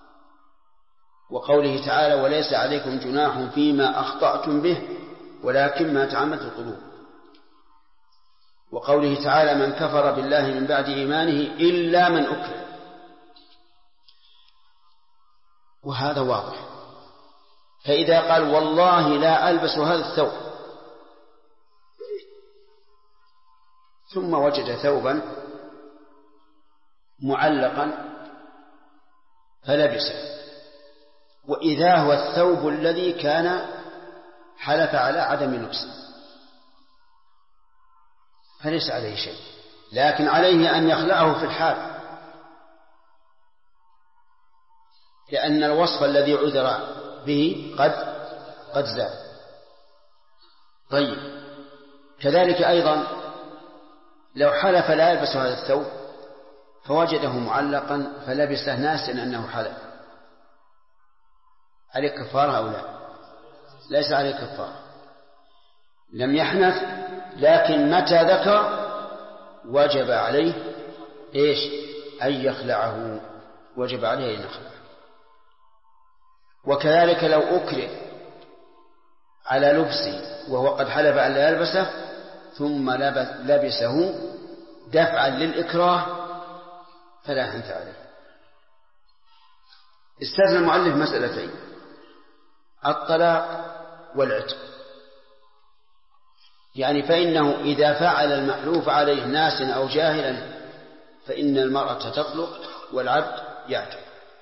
وقوله تعالى وليس عليكم جناح فيما أخطأتم به ولكن ما تعمدت القلوب، وقوله تعالى من كفر بالله من بعد إيمانه إلا من أكره. وهذا واضح. فإذا قال والله لا ألبس هذا الثوب، ثم وجد ثوبا معلقا فلبسه، وإذا هو الثوب الذي كان حلف على عدم لبسه، فليس عليه شيء، لكن عليه أن يخلعه في الحال، لأن الوصف الذي عذر به قد زال. طيب، كذلك أيضا لو حلف لا يلبس هذا الثوب فوجده معلقا فلبسه ناسا أنه حلف، عليه كفارة أو لا؟ ليس عليه كفارة، لم يحنث، لكن متى ذكر وجب عليه أن يخلعه، وجب عليه أن يخلعه. وكذلك لو أكره على لبسه وهو قد حلف أن لا يلبسه ثم لبسه دفعا للإكراه فلا حنث عليه. استثنى المؤلف مسألتين: الطلاق والعتق. يعني فإنه إذا فعل المحلوف عليه ناسا أو جاهلا فإن المرأة تطلق والعبد يعتق.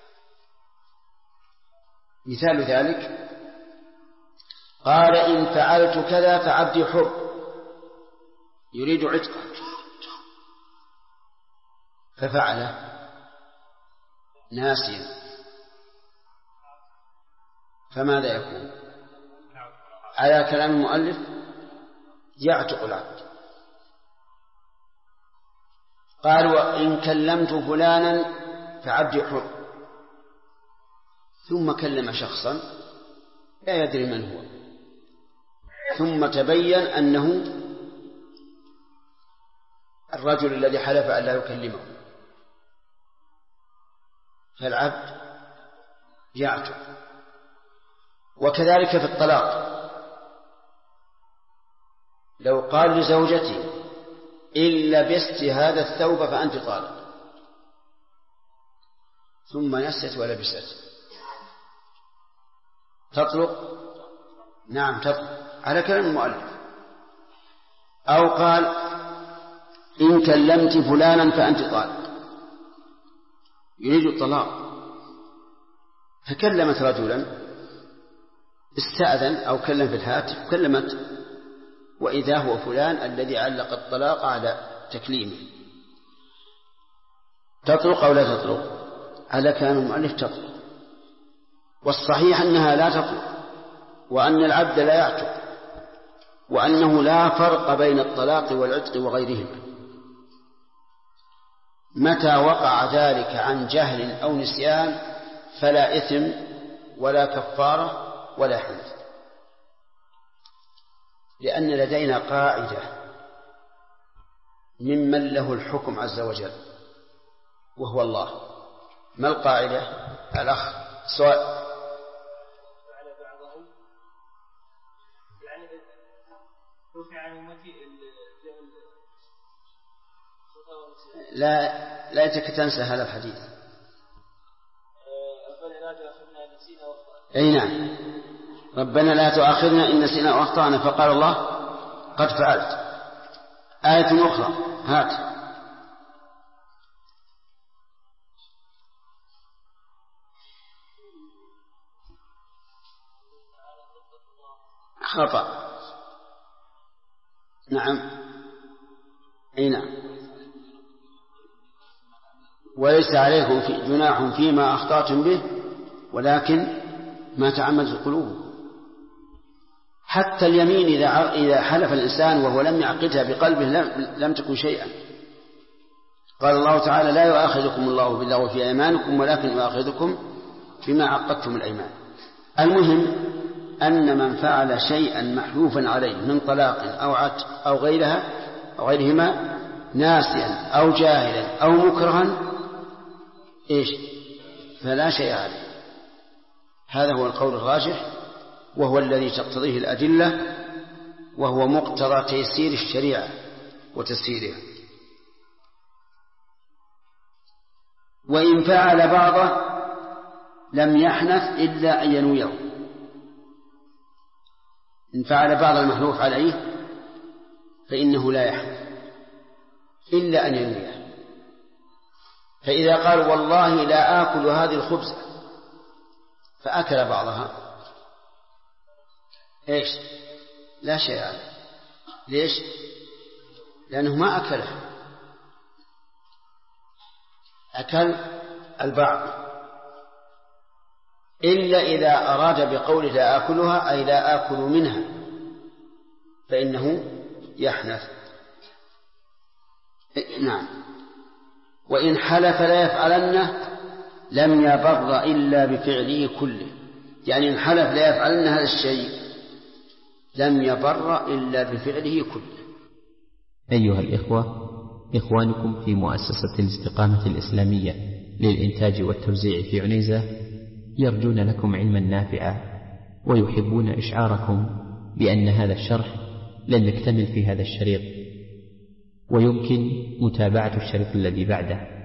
مثال ذلك قال إن فعلت كذا فعبدي حر، يريد عتقه ففعله ناسيا، فماذا يكون؟ على كلام المؤلف يعتق العبد. قال وإن كلمت فلانا فعبدي حر، ثم كلم شخصا لا يدري من هو، ثم تبين أنه الرجل الذي حلف أن لا يكلمه، فالعبد يعتق. وكذلك في الطلاق، لو قال لزوجتي إن لبست هذا الثوب فأنت طالق، ثم نست ولبست، تطلق؟ نعم تطلق على كلام المؤلف. أو قال إن كلمت فلانا فأنت طالق، يريد الطلاق، فكلمت رجلا استأذن أو كلم في الهاتف، كلمت وإذا هو فلان الذي علق الطلاق على تكليمه، تطلق أو لا تطلق؟ على كلام المؤلف تطلق. والصحيح أنها لا تطلق، وأن العبد لا يعتق، وأنه لا فرق بين الطلاق والعتق وغيرهما. متى وقع ذلك عن جهل أو نسيان فلا إثم ولا كفارة ولا حنث، لأن لدينا قاعدة ممن له الحكم عز وجل وهو الله. ما القاعدة؟ الأخ سؤال. فعل بعضهم يعني رفع عن أمتي لا يتك تنسى هذا الحديث. أي نعم، ربنا لا تؤاخذنا إن نسينا أو أخطأنا، فقال الله قد فعلت. آية أخرى هات. خطأ. نعم. أي نعم. وليس عليكم جناح فيما أخطأتم به ولكن ما تعمدت قلوبكم. حتى اليمين إذا حلف الإنسان وهو لم يعقدها بقلبه لم تكن شيئا. قال الله تعالى لا يؤاخذكم الله باللغو في أيمانكم ولكن يؤاخذكم بما عقدتم الأيمان. المهم أن من فعل شيئا محلوفا عليه من طلاق أو عتق أو غيرهما ناسيا أو جاهلا أو مكرها فلا شيء عليه. هذا هو القول الراجح وهو الذي تقتضيه الأدلة وهو مقتضى تيسير الشريعة وتسهيلها. وإن فعل بعضه لم يحنث إلا أن ينويه. إن فعل بعض المحلوف عليه فإنه لا يحنث إلا أن ينويه. فإذا قال والله لا آكل هذه الخبزة فأكل بعضها لا شيء عليه. ليش؟ لأنه ما أكله، أكل البعض، إلا إذا أراد بقوله لا آكلها أي لا آكل منها فإنه يحنث. نعم. وإن حلف لا يفعلنه لم يبر إلا بفعله كله. يعني إن حلف لا يفعلن هذا الشيء لم يبر إلا بفعله كله. أيها الإخوة، إخوانكم في مؤسسة الاستقامة الإسلامية للإنتاج والتوزيع في عنيزة يرجون لكم علما نافعا ويحبون إشعاركم بأن هذا الشرح لن يكتمل في هذا الشريط ويمكن متابعة الشريط الذي بعده.